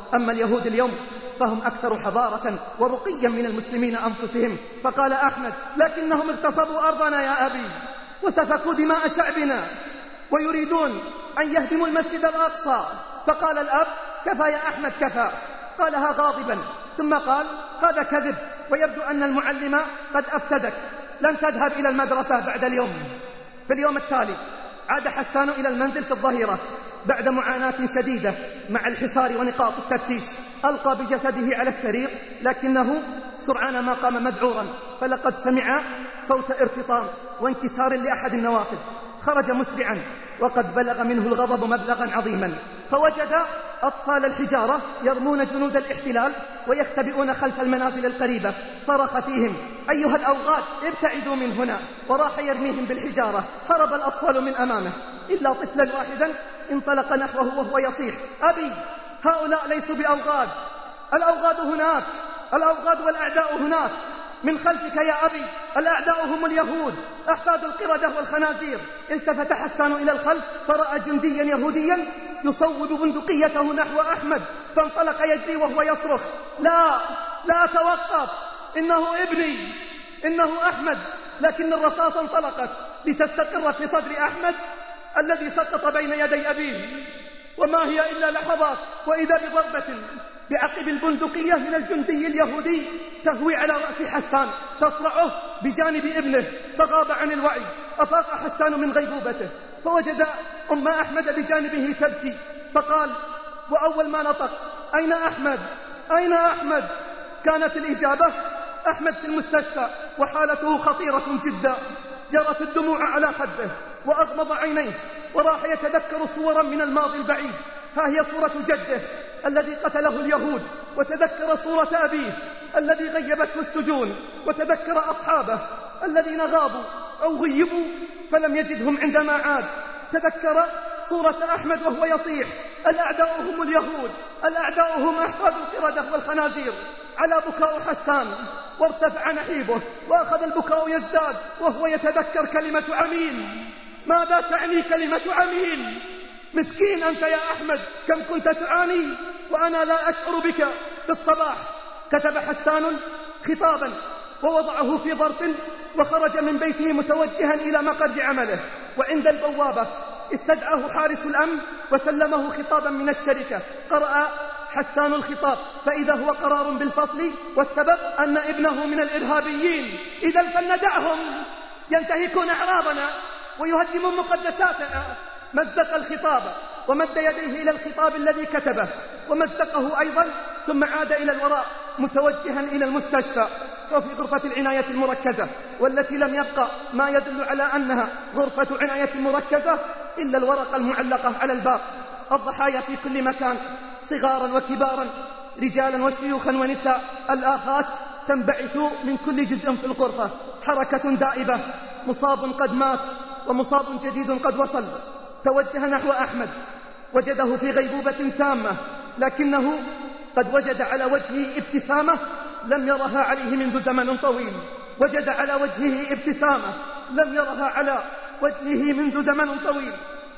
S6: أما اليهود اليوم فهم أكثر حضارة ورقيا من المسلمين أنفسهم. فقال أحمد: لكنهم اغتصبوا أرضنا يا أبي وسفكوا دماء شعبنا ويريدون أن يهدموا المسجد الأقصى. فقال الأب: كفى يا أحمد كفى. قالها غاضبا، ثم قال: هذا كذب، ويبدو أن المعلم قد أفسدك، لن تذهب إلى المدرسة بعد اليوم. في اليوم التالي عاد حسان إلى المنزل في الظهيرة بعد معاناة شديدة مع الحصار ونقاط التفتيش. ألقى بجسده على السرير، لكنه سرعان ما قام مذعورا، فلقد سمع صوت ارتطام وانكسار لأحد النوافذ. خرج مسرعا وقد بلغ منه الغضب مبلغا عظيما، فوجد أطفال الحجارة يرمون جنود الاحتلال ويختبئون خلف المنازل القريبة. صرخ فيهم: أيها الأوغاد ابتعدوا من هنا، وراح يرميهم بالحجارة. هرب الأطفال من أمامه إلا طفلا واحدا انطلق نحوه وهو يصيح: أبي، هؤلاء ليسوا بأوغاد، الأوغاد هناك، الأوغاد والأعداء هناك من خلفك يا أبي، الأعداء هم اليهود أحفاد القردة والخنازير. التفت حسان إلى الخلف فرأى جنديا يهوديا يصوب بندقيته نحو أحمد، فانطلق يجري وهو يصرخ: لا لا توقف، إنه ابني، إنه أحمد. لكن الرصاص انطلقت لتستقر في صدر أحمد الذي سقط بين يدي أبيه، وما هي إلا لحظات وإذا بضربة بعقب البندقية من الجندي اليهودي تهوي على رأس حسان تصرعه بجانب ابنه، فغاب عن الوعي. أفاق حسان من غيبوبته فوجد أم أحمد بجانبه تبكي، فقال وأول ما نطق: أين أحمد؟ أين أحمد؟ كانت الإجابة: أحمد في المستشفى وحالته خطيرة جدا. جرت الدموع على خده وأغمض عينيه وراح يتذكر صورا من الماضي البعيد. ها هي صورة جده الذي قتله اليهود، وتذكر صورة أبيه الذي غيبته السجون، وتذكر أصحابه الذين غابوا أو غيبوا فلم يجدهم عندما عاد. تذكر صورة أحمد وهو يصيح: الأعداء هم اليهود، الأعداء هم أحفاد القردة والخنازير. على بكاء حسان وارتفع نحيبه وأخذ البكاء يزداد وهو يتذكر كلمة عميل. ماذا تعني كلمة عميل؟ مسكين أنت يا أحمد، كم كنت تعاني وأنا لا أشعر بك. في الصباح كتب حسان خطابا ووضعه في ظرف وخرج من بيته متوجها إلى مقر عمله، وعند البوابة استدعاه حارس الأمن وسلمه خطابا من الشركة. قرأ حسان الخطاب فإذا هو قرار بالفصل، والسبب أن ابنه من الإرهابيين. إذا فلندعهم ينتهكون أعراضنا ويهدمون مقدساتنا. مزق الخطاب ومد يديه إلى الخطاب الذي كتبه ومزقه أيضا، ثم عاد إلى الوراء متوجها إلى المستشفى وفي غرفة العناية المركزة، والتي لم يبقى ما يدل على أنها غرفة عناية مركزة إلا الورقة المعلقة على الباب. الضحايا في كل مكان، صغارا وكبارا، رجالا وشيوخا ونساء. الآهات تنبعث من كل جزء في الغرفة، حركة دائبة، مصاب قد مات ومصاب جديد قد وصل. توجه نحو أحمد وجده في غيبوبة تامة، لكنه قد وجد على وجهه ابتسامة لم يرها عليه منذ زمن طويل. وجد على وجهه ابتسامة لم يرها على وجهه منذ زمن طويل.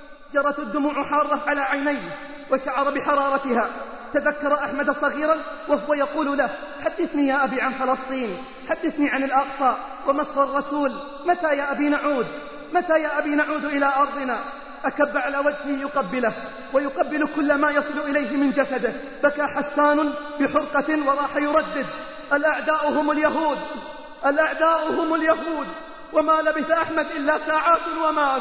S6: جرت الدموع حارة على عينيه وشعر بحرارتها. تذكر أحمد صغيرا وهو يقول له: حدثني يا أبي عن فلسطين، حدثني عن الأقصى ومصر الرسول، متى يا أبي نعود؟ متى يا أبي نعود إلى أرضنا؟ أكب على وجهه يقبله ويقبل كل ما يصل إليه من جسده. بكى حسان بحرقة وراح يردد: الأعداء هم اليهود، الأعداء هم اليهود. وما لبث أحمد إلا ساعات ومات.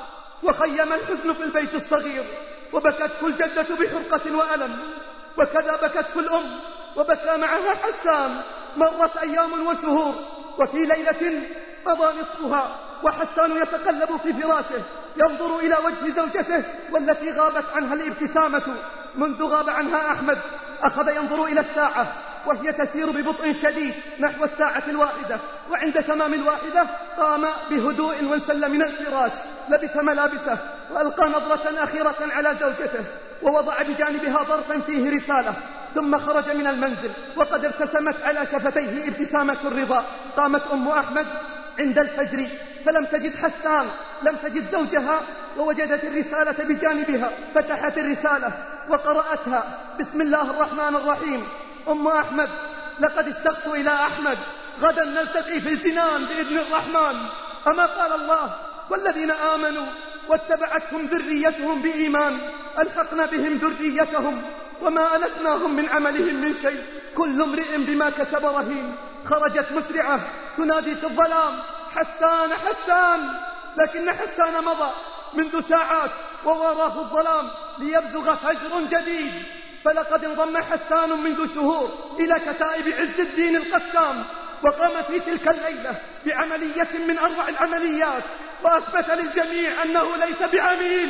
S6: وخيم الحزن في البيت الصغير، وبكته الجدة بحرقة وألم، وكذا بكته الأم وبكى معها حسان. مرت أيام وشهور، وفي ليلة مضى نصفها وحسان يتقلب في فراشه ينظر إلى وجه زوجته والتي غابت عنها الابتسامة منذ غاب عنها أحمد. أخذ ينظر إلى الساعة وهي تسير ببطء شديد نحو الساعة الواحدة، وعند تمام الواحدة قام بهدوء وانسل من الفراش، لبس ملابسه وألقى نظرة أخيرة على زوجته ووضع بجانبها ظرفا فيه رسالة، ثم خرج من المنزل وقد ارتسمت على شفتيه ابتسامة الرضا. قامت أم أحمد عند الفجر فلم تجد حسان، لم تجد زوجها، ووجدت الرسالة بجانبها. فتحت الرسالة وقرأتها بسم الله الرحمن الرحيم: أم أحمد لقد اشتقت إلى أحمد، غدا نلتقي في الجنان بإذن الرحمن. أما قال الله: والذين آمنوا واتبعتهم ذريتهم بإيمان ألحقنا بهم ذريتهم وما ألتناهم من عملهم من شيء، كل امرئ بما كسب رهين. خرجت مسرعة تنادي في الظلام: حسان حسان، لكن حسان مضى منذ ساعات ووراه الظلام ليبزغ فجر جديد. فلقد انضم حسان منذ شهور إلى كتائب عز الدين القسام، وقام في تلك الليلة بعملية من أروع العمليات، وأثبت للجميع أنه ليس بعميل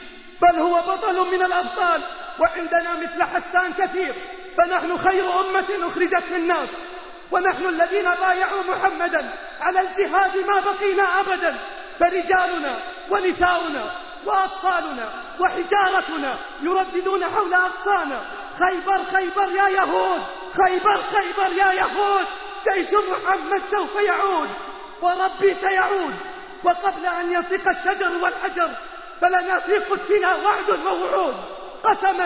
S6: بل هو بطل من الأبطال. وعندنا مثل حسان كثير، فنحن خير أمة أخرجت للناس، ونحن الذين بايعوا محمدا على الجهاد ما بقينا أبدا. فرجالنا ونساؤنا وأطفالنا وحجارتنا يرددون حول أقصانا: خيبر خيبر يا يهود، خيبر خيبر يا يهود، جيش محمد سوف يعود وربي سيعود. وقبل أن ينطق الشجر والحجر فلنا في قدسنا وعد ووعود، قسما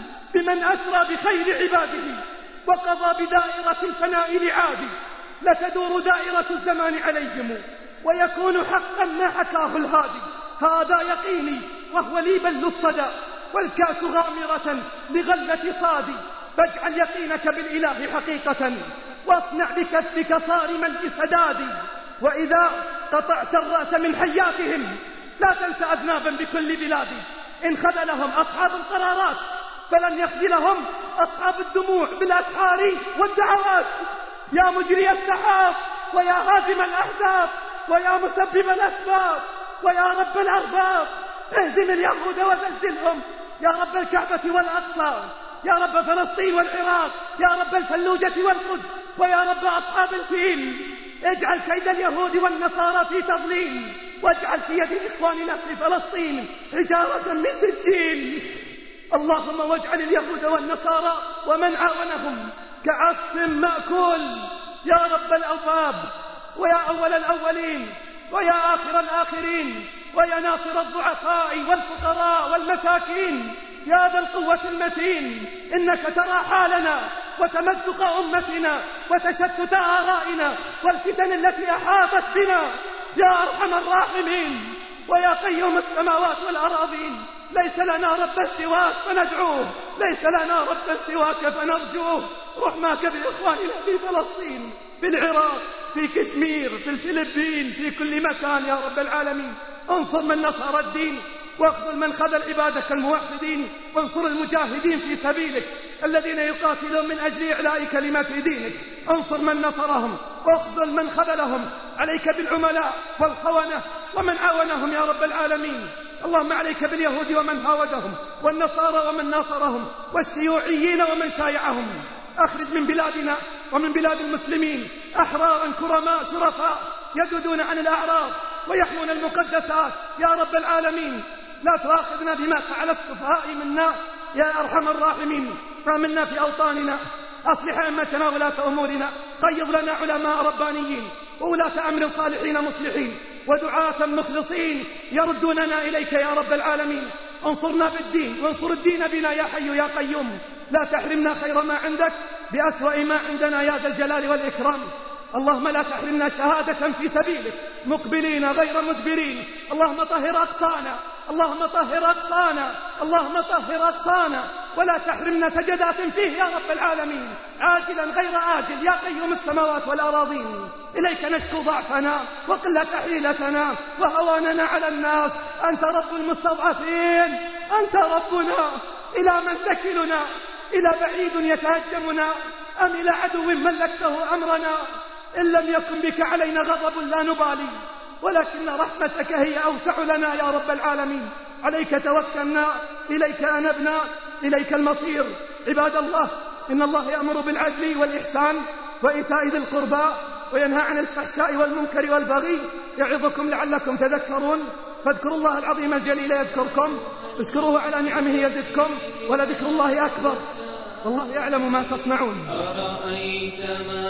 S6: بمن أسرى بخير عباده وقضى بدائرة الفناء لعادي، لتدور دائرة الزمان عليهم ويكون حقا ما حكاه الهادي. هذا يقيني وهو لي بل الصدى، والكأس غامرة لغلة صادي. فاجعل يقينك بالإله حقيقة، واصنع بكفك صارما بسداد. وإذا قطعت الرأس من حياتهم لا تنس أذنابا بكل بلادي. إن خذلهم أصحاب القرارات فلن يخذلهم أصحاب الدموع بالأسحار والدعوات. يا مجري السحاب ويا هازم الأحزاب ويا مسبب الأسباب ويا رب الأرباب، اهزم اليهود وزلزلهم يا رب الكعبة والأقصى، يا رب فلسطين والعراق، يا رب الفلوجة والقدس، ويا رب أصحاب الفيل. اجعل كيد اليهود والنصارى في تضليل، واجعل في يد إخواننا في فلسطين حجارة من سجيل. اللهم واجعل اليهود والنصارى ومن عاونهم كعصف مأكول. يا رب الأوفاب ويا أول الأولين ويا آخر الآخرين ويا ناصر الضعفاء والفقراء والمساكين، يا ذا القوة المتين، إنك ترى حالنا وتمزق أمتنا وتشتت آرائنا والفتن التي أحاطت بنا. يا أرحم الراحمين ويا قيوم السماوات والأراضين، ليس لنا ربا سواك فندعوه، ليس لنا ربا سواك فنرجوه. رحماك بإخواننا في فلسطين، في العراق، في كشمير، في الفلبين، في كل مكان يا رب العالمين. انصر من نصر الدين، واخذل من خذل عبادك الموحدين، وانصر المجاهدين في سبيلك الذين يقاتلون من أجل إعلاء كلمة دينك. انصر من نصرهم واخذل من خذلهم، عليك بالعملاء والخونة ومن عاونهم يا رب العالمين. اللهم عليك باليهود ومن هاودهم، والنصارى ومن ناصرهم، والشيوعيين ومن شايعهم. أخرج من بلادنا ومن بلاد المسلمين أحرارا كرماء شرفاء يجودون عن الأعراض ويحمون المقدسات يا رب العالمين. لا تؤاخذنا بما فعل السفهاء منا يا أرحم الراحمين. آمنا في أوطاننا، أصلح أئمتنا ولاة أمورنا، قيض لنا علماء ربانيين وولاة أمر صالحين مصلحين ودعاة مخلصين يردوننا إليك يا رب العالمين. انصرنا بالدين وانصر الدين بنا يا حي يا قيوم. لا تحرمنا خير ما عندك بأسوأ ما عندنا يا ذا الجلال والإكرام. اللهم لا تحرمنا شهادة في سبيلك مقبلين غير مدبرين. اللهم طهر أقصانا، اللهم طهر أقصانا، اللهم طهر أقصانا، ولا تحرمنا سجدات فيه يا رب العالمين، عاجلا غير آجل يا قيوم السماوات والأراضين. إليك نشكو ضعفنا وقلة حيلتنا وهواننا على الناس. أنت رب المستضعفين، أنت ربنا. إلى من تكلنا؟ إلى بعيد يتهجمنا أم إلى عدو ملكته أمرنا؟ إن لم يكن بك علينا غضب لا نبالي، ولكن رحمتك هي أوسع لنا يا رب العالمين. عليك توكلنا، إليك أنبنا، إليك المصير. عباد الله، إن الله يأمر بالعدل والإحسان وإيتاء ذي القربى وينهى عن الفحشاء والمنكر والبغي، يعظكم لعلكم تذكرون. فاذكروا الله العظيم الجليل يذكركم، اشكروه على نعمه يزدكم، ولذكر الله أكبر، والله يعلم ما تصنعون.
S2: أرأيت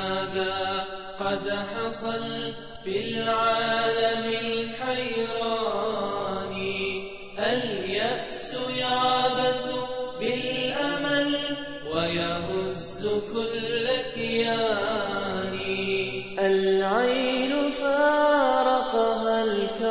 S2: ماذا قد حصل في العالم الحيران؟ اليأس يعبث بال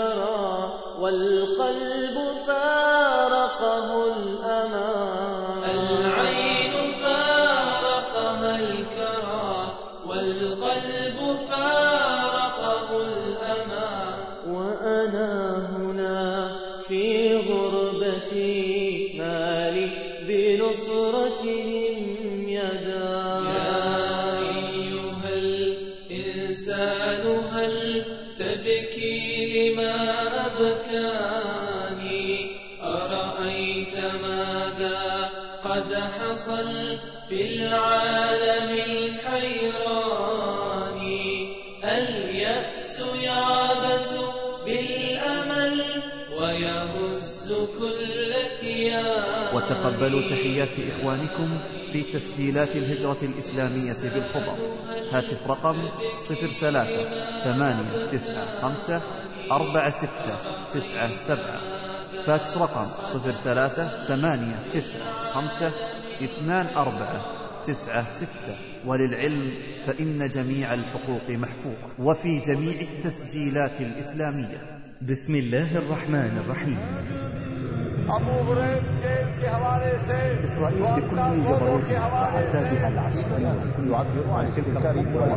S2: الكرى والقلب فارقه الأمان. العين فارقها الكرى والقلب فارقه الأمان. وأنا هنا في غربتي ما لي بنصرتهم يدا. يا أيها الإنسان هل تبكي لما أبكاني؟ أرأيت ماذا قد حصل في العالم الحيران؟ اليأس يعبث بالأمل ويهز كل كيان.
S7: وتقبلوا تحيات إخوانكم في تسجيلات الهجرة الإسلامية بالخبر. هاتف رقم صفر ثلاثة ثمانية تسعة خمسة أربعة ستة تسعة سبعة. فاكس رقم صفر ثلاثة ثمانية تسعة خمسة اثنان أربعة تسعة ستة. وللعلم فإن جميع الحقوق محفوظة وفي جميع التسجيلات الإسلامية. بسم الله الرحمن الرحيم.
S8: إسرائيل بكل جبروتها أتى بها العسكرية يعبر عن استنكار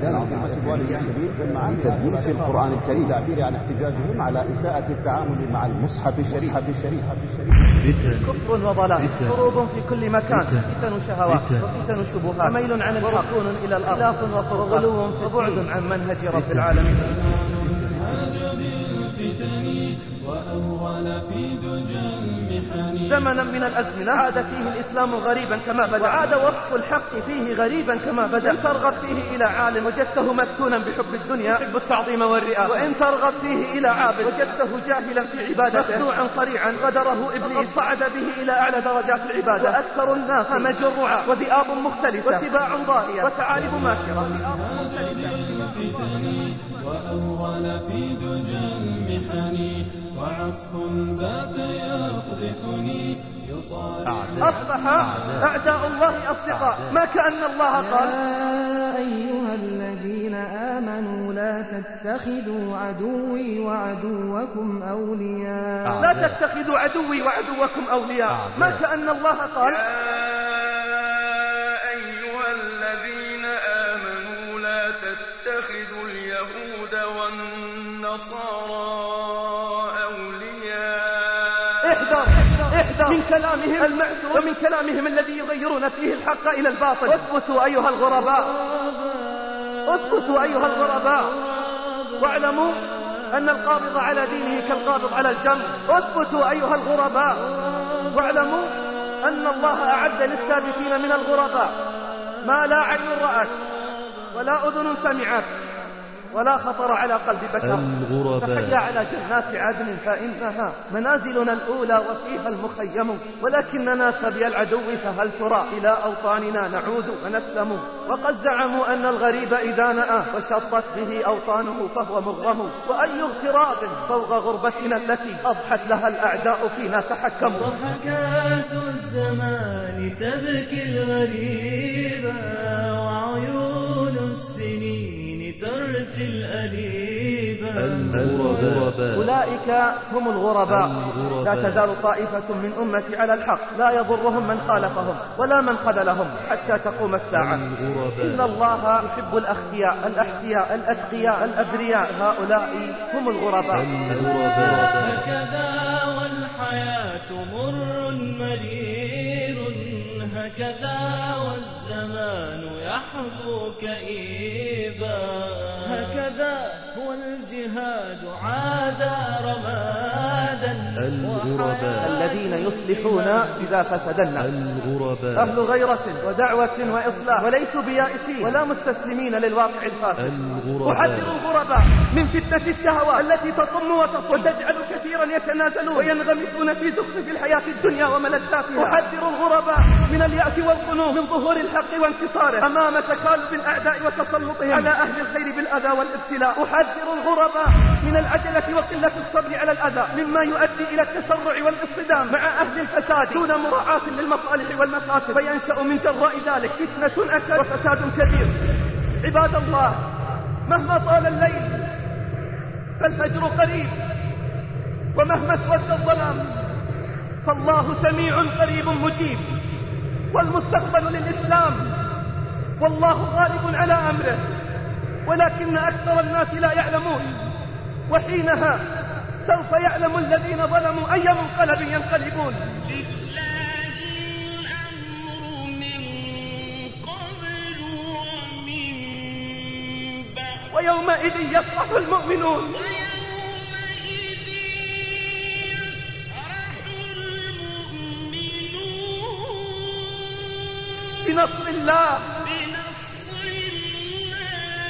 S8: لتدليس القرآن الكريم، تعبير عن احتجاجهم على إساءة التعامل مع المصحف الشريف.
S3: كفر وضلال، حروب في كل مكان، فتن شهوات وفتن شبهات، وميل عن الحق إلى الأرض، خلاف وغلو وبعد عن منهج رب العالمين. زمنا من الأزمنة عاد فيه الإسلام غريبا كما بدأ، وعاد وصف الحق فيه غريبا كما بدأ. إن ترغب فيه إلى عالم وجدته مفتونا بحب الدنيا يحب التعظيم والرئاسة، وإن ترغب فيه إلى عابد وجدته جاهلا في عبادته مخدوعا صريعا غدره إبليس صعد به إلى أعلى درجات العبادة. وأكثر الناس همج رعاة وذئاب مختلفة وسباع ضارية وثعالب ماشرة.
S2: وأول في دجى المحن وعصف بات يقذفني
S3: أصبح أعداء الله أصدقاء، ما كأن الله قال:
S4: يا أيها الذين آمنوا لا تتخذوا عدوي وعدوكم أولياء.
S3: لا تتخذوا عدوي وعدوكم أولياء، ما كأن الله قال:
S9: يا أيها الذين آمنوا لا تتخذوا اليهود والنصارى
S3: احذر احذر من كلامهم المعثور ومن كلامهم الذي يغيرون فيه الحق إلى الباطل. اثبتوا أيها الغرباء، اثبتوا أيها الغرباء، واعلموا أن القابض على دينه كالقابض على الجمر. اثبتوا أيها الغرباء، واعلموا أن الله أعد للثابتين من الغرباء ما لا عين رأت ولا أذن سمعت ولا خطر على قلب بشر. فحيا على جنات عدن فإنها منازلنا الأولى وفيها المخيم، ولكننا سبي العدو فهل ترى إلى أوطاننا نعود ونسلم. وقد زعموا أن الغريب إذا نأى وشطت به أوطانه فهو مغرم، وأي اغتراب فوق غربتنا التي أضحت لها الأعداء فينا تحكموا.
S2: وحكاة الزمان تبكي الغريبة وعيون السنين ترثي الأليبة.
S3: الغرباء أولئك هم الغرباء. لا تزال طائفة من أمتي على الحق لا يضرهم من خالفهم ولا من خذلهم حتى تقوم الساعة. إن الله يحب الأخياء الأحياء الأتقياء الأبرياء، هؤلاء هم الغرباء.
S2: هكذا والحياة مر مرير، هكذا والزمان يحظو كئيبا. هكذا هو الجهاد عاد رمادا.
S3: الغرباء الذين يصلحون إذا فسد الناس. الغرباء أهل غيرة ودعوة وإصلاح، وليسوا بيائسين ولا مستسلمين للواقع الفاسد. أحذر الغرباء من فتنة الشهوات التي تطم وتصل وتجعل كثيرا يتنازلون وينغمسون في زخرف الحياة الدنيا وملذاتها. أحذر الغرباء من اليأس والقنوط من ظهور الحق وانتصاره أمام تكالب الأعداء وتسلطهم على أهل الخير بالأذى والابتلاء. أحذر الغرباء من العجلة وقلة الصبر على الأذى مما يؤدي إلى التسرع والاصطدام مع أهل الفساد دون مراعاة للمصالح والمفاسد، فينشأ من جراء ذلك فتنة أشد وفساد كبير. عباد الله، مهما طال الليل فالفجر قريب،
S6: ومهما اسود الظلام فالله سميع قريب مجيب، والمستقبل للإسلام، والله غالب على أمره، ولكن أكثر الناس لا يعلمون، وحينها سوف يعلم الذين ظلموا أي منقلب ينقلبون.
S2: لله الأمر من قبل ومن بعد،
S6: ويومئذ يفرح المؤمنون،
S2: ويومئذ يفرح المؤمنون
S6: بنصر الله،
S2: بنصر الله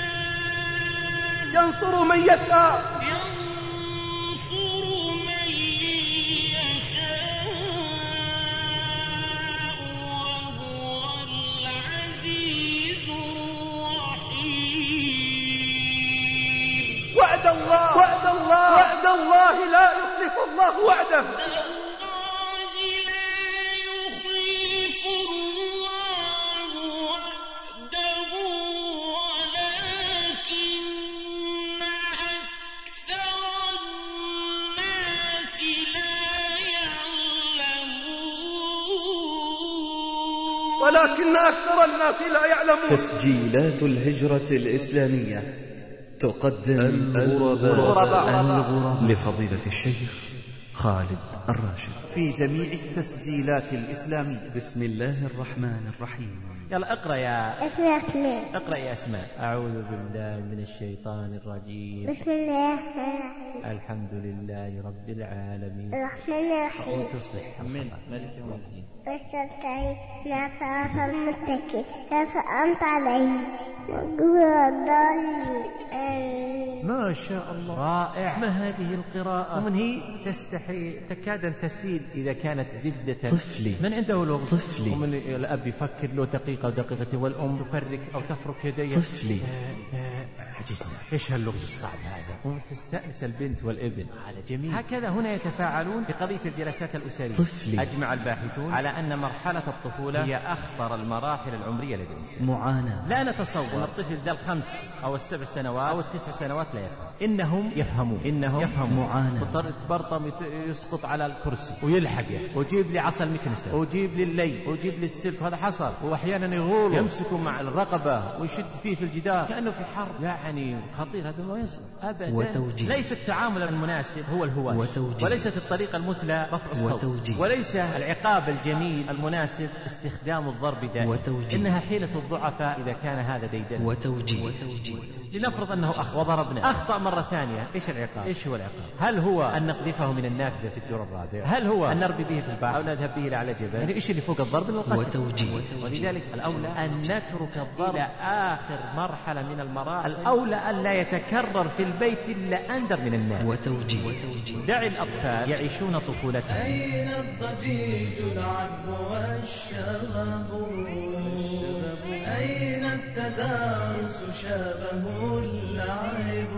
S6: ينصر من يشاء،
S2: ينصر من يشاء وهو العزيز الرحيم.
S6: وعد الله وعد الله وعد الله لا يخلف الله وعده. ولكن أكثر الناس لا يعلمون.
S7: تسجيلات الهجرة الإسلامية تقدم
S1: الغرباء الغرباء لفضيلة الشيخ خالد الراشد
S7: في جميع التسجيلات الإسلامية. بسم الله الرحمن الرحيم.
S10: يلا اقرأ يا
S11: أسماء.
S10: اقرأ يا أسماء. أعوذ بالله من الشيطان الرجيم.
S11: بسم الله الرحمن الرحيم.
S10: الحمد لله رب العالمين
S11: الرحمن الرحيم.
S10: وتصلح من ملك يوم الدين.
S11: واستفتحي لا صراط المتكئ لا فأنت عليه وقوى الضالين.
S10: ما شاء الله، رائع. ما هذه القراءة؟ ومن هي تستحي تكاد أن تسيل إذا كانت زبدة.
S7: طفلي
S10: من عنده لغة؟
S7: طفلي.
S10: ومن الأب يفكر له دقيقة ودقيقتين، والأم تفرك أو تفرك يديها.
S7: طفلي.
S10: عجزنا، إيش هاللغز الصعب هذا؟ وتستأنس البنت والابن، هذا جميل. هكذا هنا يتفاعلون بقضية الجلسات الأسرية.
S7: طفلي.
S10: أجمع الباحثون على أن مرحلة الطفولة هي أخطر المراحل العمرية لدى الإنسان.
S7: معاناة.
S10: لا نتصور أن الطفل ذا الخمس أو السبع سنوات أو التسع سنوات لا يفهم. إنهم يفهمون، إنهم يفهمون.
S7: معاناة.
S10: تضطر تبرطم يسقط على الكرسي ويلحقه، وجيب لي عصا المكنسة، وجيب لي اللي، وجيب لي السلك. هذا حصل. وأحيانا يغول يمسكه مع الرقبة ويشد فيه في الجدار كأنه في حرب. يعني خطير، هذا ما يصير أبدا.
S7: وتوجيه.
S10: ليس التعامل المناسب هو الهواء،
S7: وتوجيه.
S10: وليست الطريقة المثلى رفع الصوت،
S7: وتوجيه.
S10: وليس العقاب الجميل المناسب استخدام الضرب دائما.
S7: وتوجيه.
S10: إنها حيلة الضعفاء إذا كان هذا ديدن.
S7: وتوجيه. وتوجيه.
S10: لنفرض أنه أخ وضربنا، أخطأ مرة ثانية، إيش العقاب؟ إيش هو العقاب؟ هل هو أن نقذفه من النافذة في الدور الرابع؟ هل هو أن نربي به في البحر أو نذهب به إلى على جبل؟ يعني إيش اللي فوق الضرب من القتل؟
S7: وتوجيه.
S10: ولذلك الأولى أن نترك الضرب إلى آخر مرحلة من المراحل. الأولى أن لا يتكرر في البيت إلا أندر من الناس.
S7: وتوجيه. وتوجيه.
S10: دع الأطفال يعيشون طفولتهم.
S2: أين الضجيج العذب والشغب؟ أين التدارس شابه اللعب؟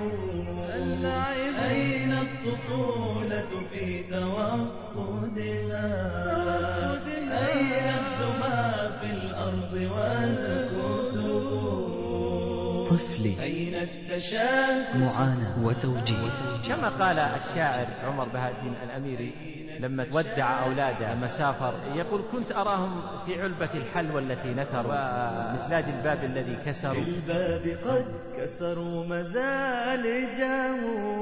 S2: أين الطفولة في توقدها؟ أين الدمى في الأرض والكتب؟
S7: طفلي.
S2: أين التشاكس؟
S7: معاناة. وتوجيه.
S10: كما قال الشاعر عمر بهاء الدين الأميري لما ودع أولاده لما سافر، يقول: كنت أراهم في علبة الحلوى التي نثروا ومسلاج الباب الذي كسروا.
S2: الباب قد كسروا مزالجه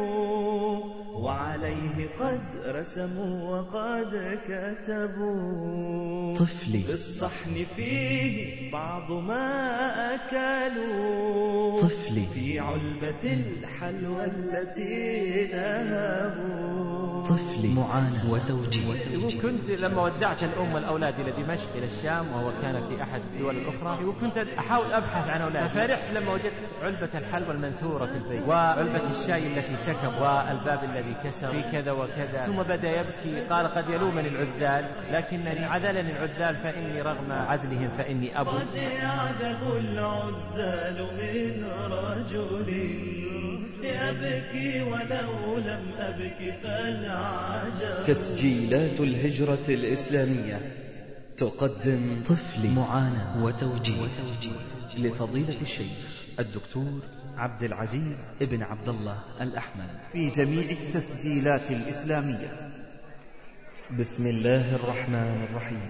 S2: وعليه قد رسموا وقد كتبوا.
S7: طفلي.
S2: بالصحن فيه بعض ما أكلوا.
S7: طفلي.
S2: في علبة الحلوى التي نهبوا.
S7: طفلي. معاناة. وتوجيه.
S10: يقول: كنت لما ودعت الأم والأولاد إلى دمشق إلى الشام، وهو كان في أحد الدول الأخرى، يقول: كنت أحاول أبحث عن أولاد، ففرحت لما وجدت علبة الحلوى المنثورة في البيت، وعلبة الشاي التي سكب، والباب الذي كسر في كذا وكذا. ثم بدأ يبكي، قال: قد يلومني العذال، لكنني عذلني العذال فإني رغم عذلهم فإني أبو.
S2: قد يعجب العذال من رجل يبكي ولو لم أبكي فالعجب.
S7: تسجيلات الهجرة الإسلامية تقدم طفلي. معاناة. وتوجيه. لفضيلة الشيخ
S12: الدكتور عبد العزيز ابن عبد الله الأحمد
S7: في جميع التسجيلات الإسلامية.
S12: بسم الله الرحمن الرحيم.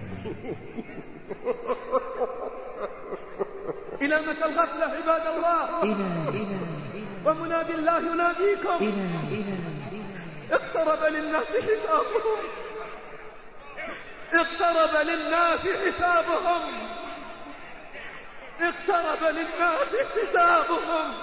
S3: إلى متى الغفلة عباد الله؟
S12: إلى إلى
S3: ومنادي الله يناديكم.
S12: إلى إلى
S3: اقترب للناس حسابهم، اقترب للناس حسابهم، اقترب للناس حسابهم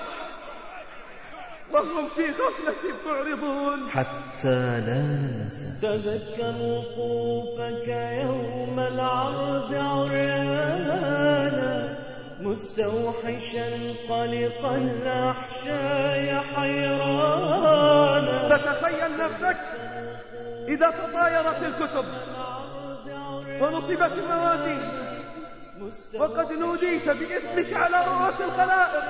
S3: وهم في غفلة معرضون.
S12: حتى لا ننسى.
S2: تذكر وقوفك يوم العرض عريانا، مستوحشا قلق الأحشاء حيرانا.
S3: فتخيل نفسك إذا تطايرت الكتب ونصبت الموازين وقد نوديت باسمك على رؤوس الخلائق،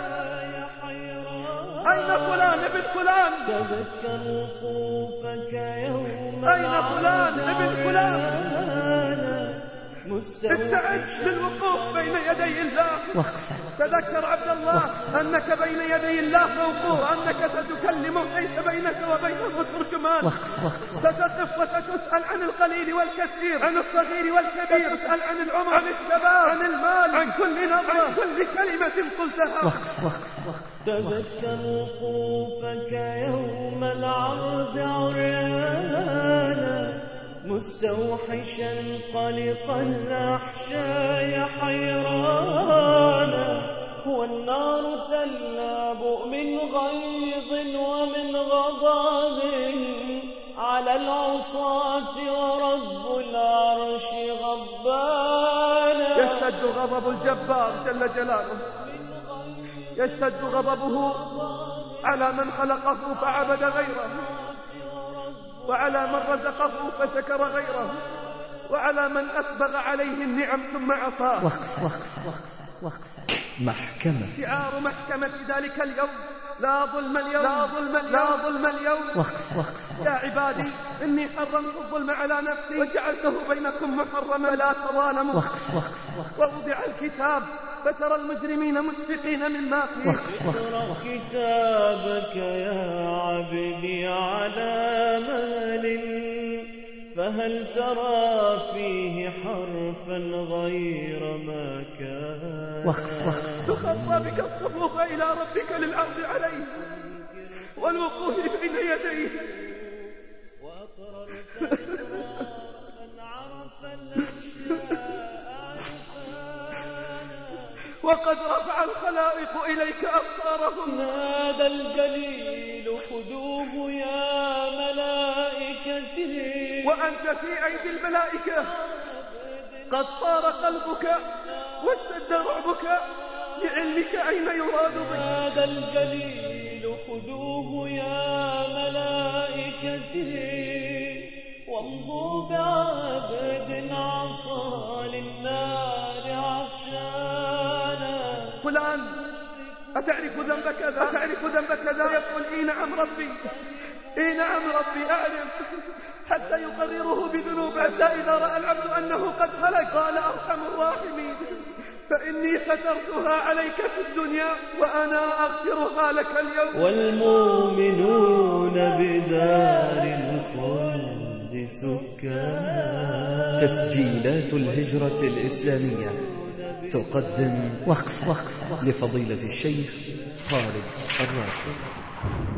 S3: أين فلان ابن فلان؟
S2: تذكر وقوفك يوم
S3: أين فلان ابن فلان؟ استعد للوقوف بين يدي الله.
S12: وقفة.
S3: تذكر عبد الله وقفة. أنك بين يدي الله موقوف، أنك ستكلمه ليس بينك وبينه ترجمان.
S12: وقفة. وقفة.
S3: ستقف وستسأل عن القليل والكثير، عن الصغير والكبير، ستسأل عن العمر، عن الشباب، عن المال، عن كل نظرة، عن كل كلمة قلتها.
S12: وقفة. وقفة. وقفة.
S2: تذكر وقوفك يوم العرض عريانا، مستوحشا قلق الأحشاء حيرانا. والنار تلاب من غيظ ومن غضب على العصاة ورب العرش غضبانا.
S3: يشتد غضب الجبار جل جلاله، يشتد غضبه على من خلقه فعبد غيره، وعلى من رزقه فشكر غيره، وعلى من أسبغ عليه النعم ثم عصاه.
S12: وقفة. وقفة. وقفة. وقفة. محكمة.
S3: شعار محكمة ذلك اليوم: لا ظلم اليوم، لا ظلم اليوم، لا ظلم اليوم.
S12: وقفة. وقفة.
S3: يا عبادي،
S12: وقفة.
S3: إني حرمت الظلم على نفسي وجعلته بينكم محرما فلا تظالموا.
S12: وقفة. وقفة. وقفة.
S3: ووضع الكتاب فترى المجرمين مشفقين مما فيه.
S12: وقفة. وقفة.
S2: كتابك يا عبدي على مهل، فهل ترى فيه حرفا غير ما كان.
S12: وقف. وقف.
S3: تخطى بك الصفوف إلى ربك للعرض عليه والوقوف بين يديه.
S2: وأقررت من عرف الأشياء
S3: وقد رفع الخلائق إليك أبصارهم.
S2: نادى الجليل خذوه يا ملائكتي،
S3: وأنت في أيدي الملائكة. قد طار قلبك واشتد رعبك لعلمك أين يراد بك.
S2: نادى الجليل خذوه يا ملائكتي، وامضوا بعبد عصى للنار عطشانا.
S3: فلان، أتعرف ذنب كذا؟ أتعرف ذنب كذا؟ يقول إي نعم ربي، إي نعم ربي أعرف، حتى يقرره بذنوبه، حتى إذا رأى العبد أنه قد هلك قال أرحم الراحمين: فإني سترتها عليك في الدنيا وأنا أغفرها لك اليوم.
S2: والمؤمنون بدار الخلد سكان.
S12: تسجيلات الهجرة الإسلامية تقدم
S7: وقف وقف
S12: لفضيلة الشيخ خالد الراشد.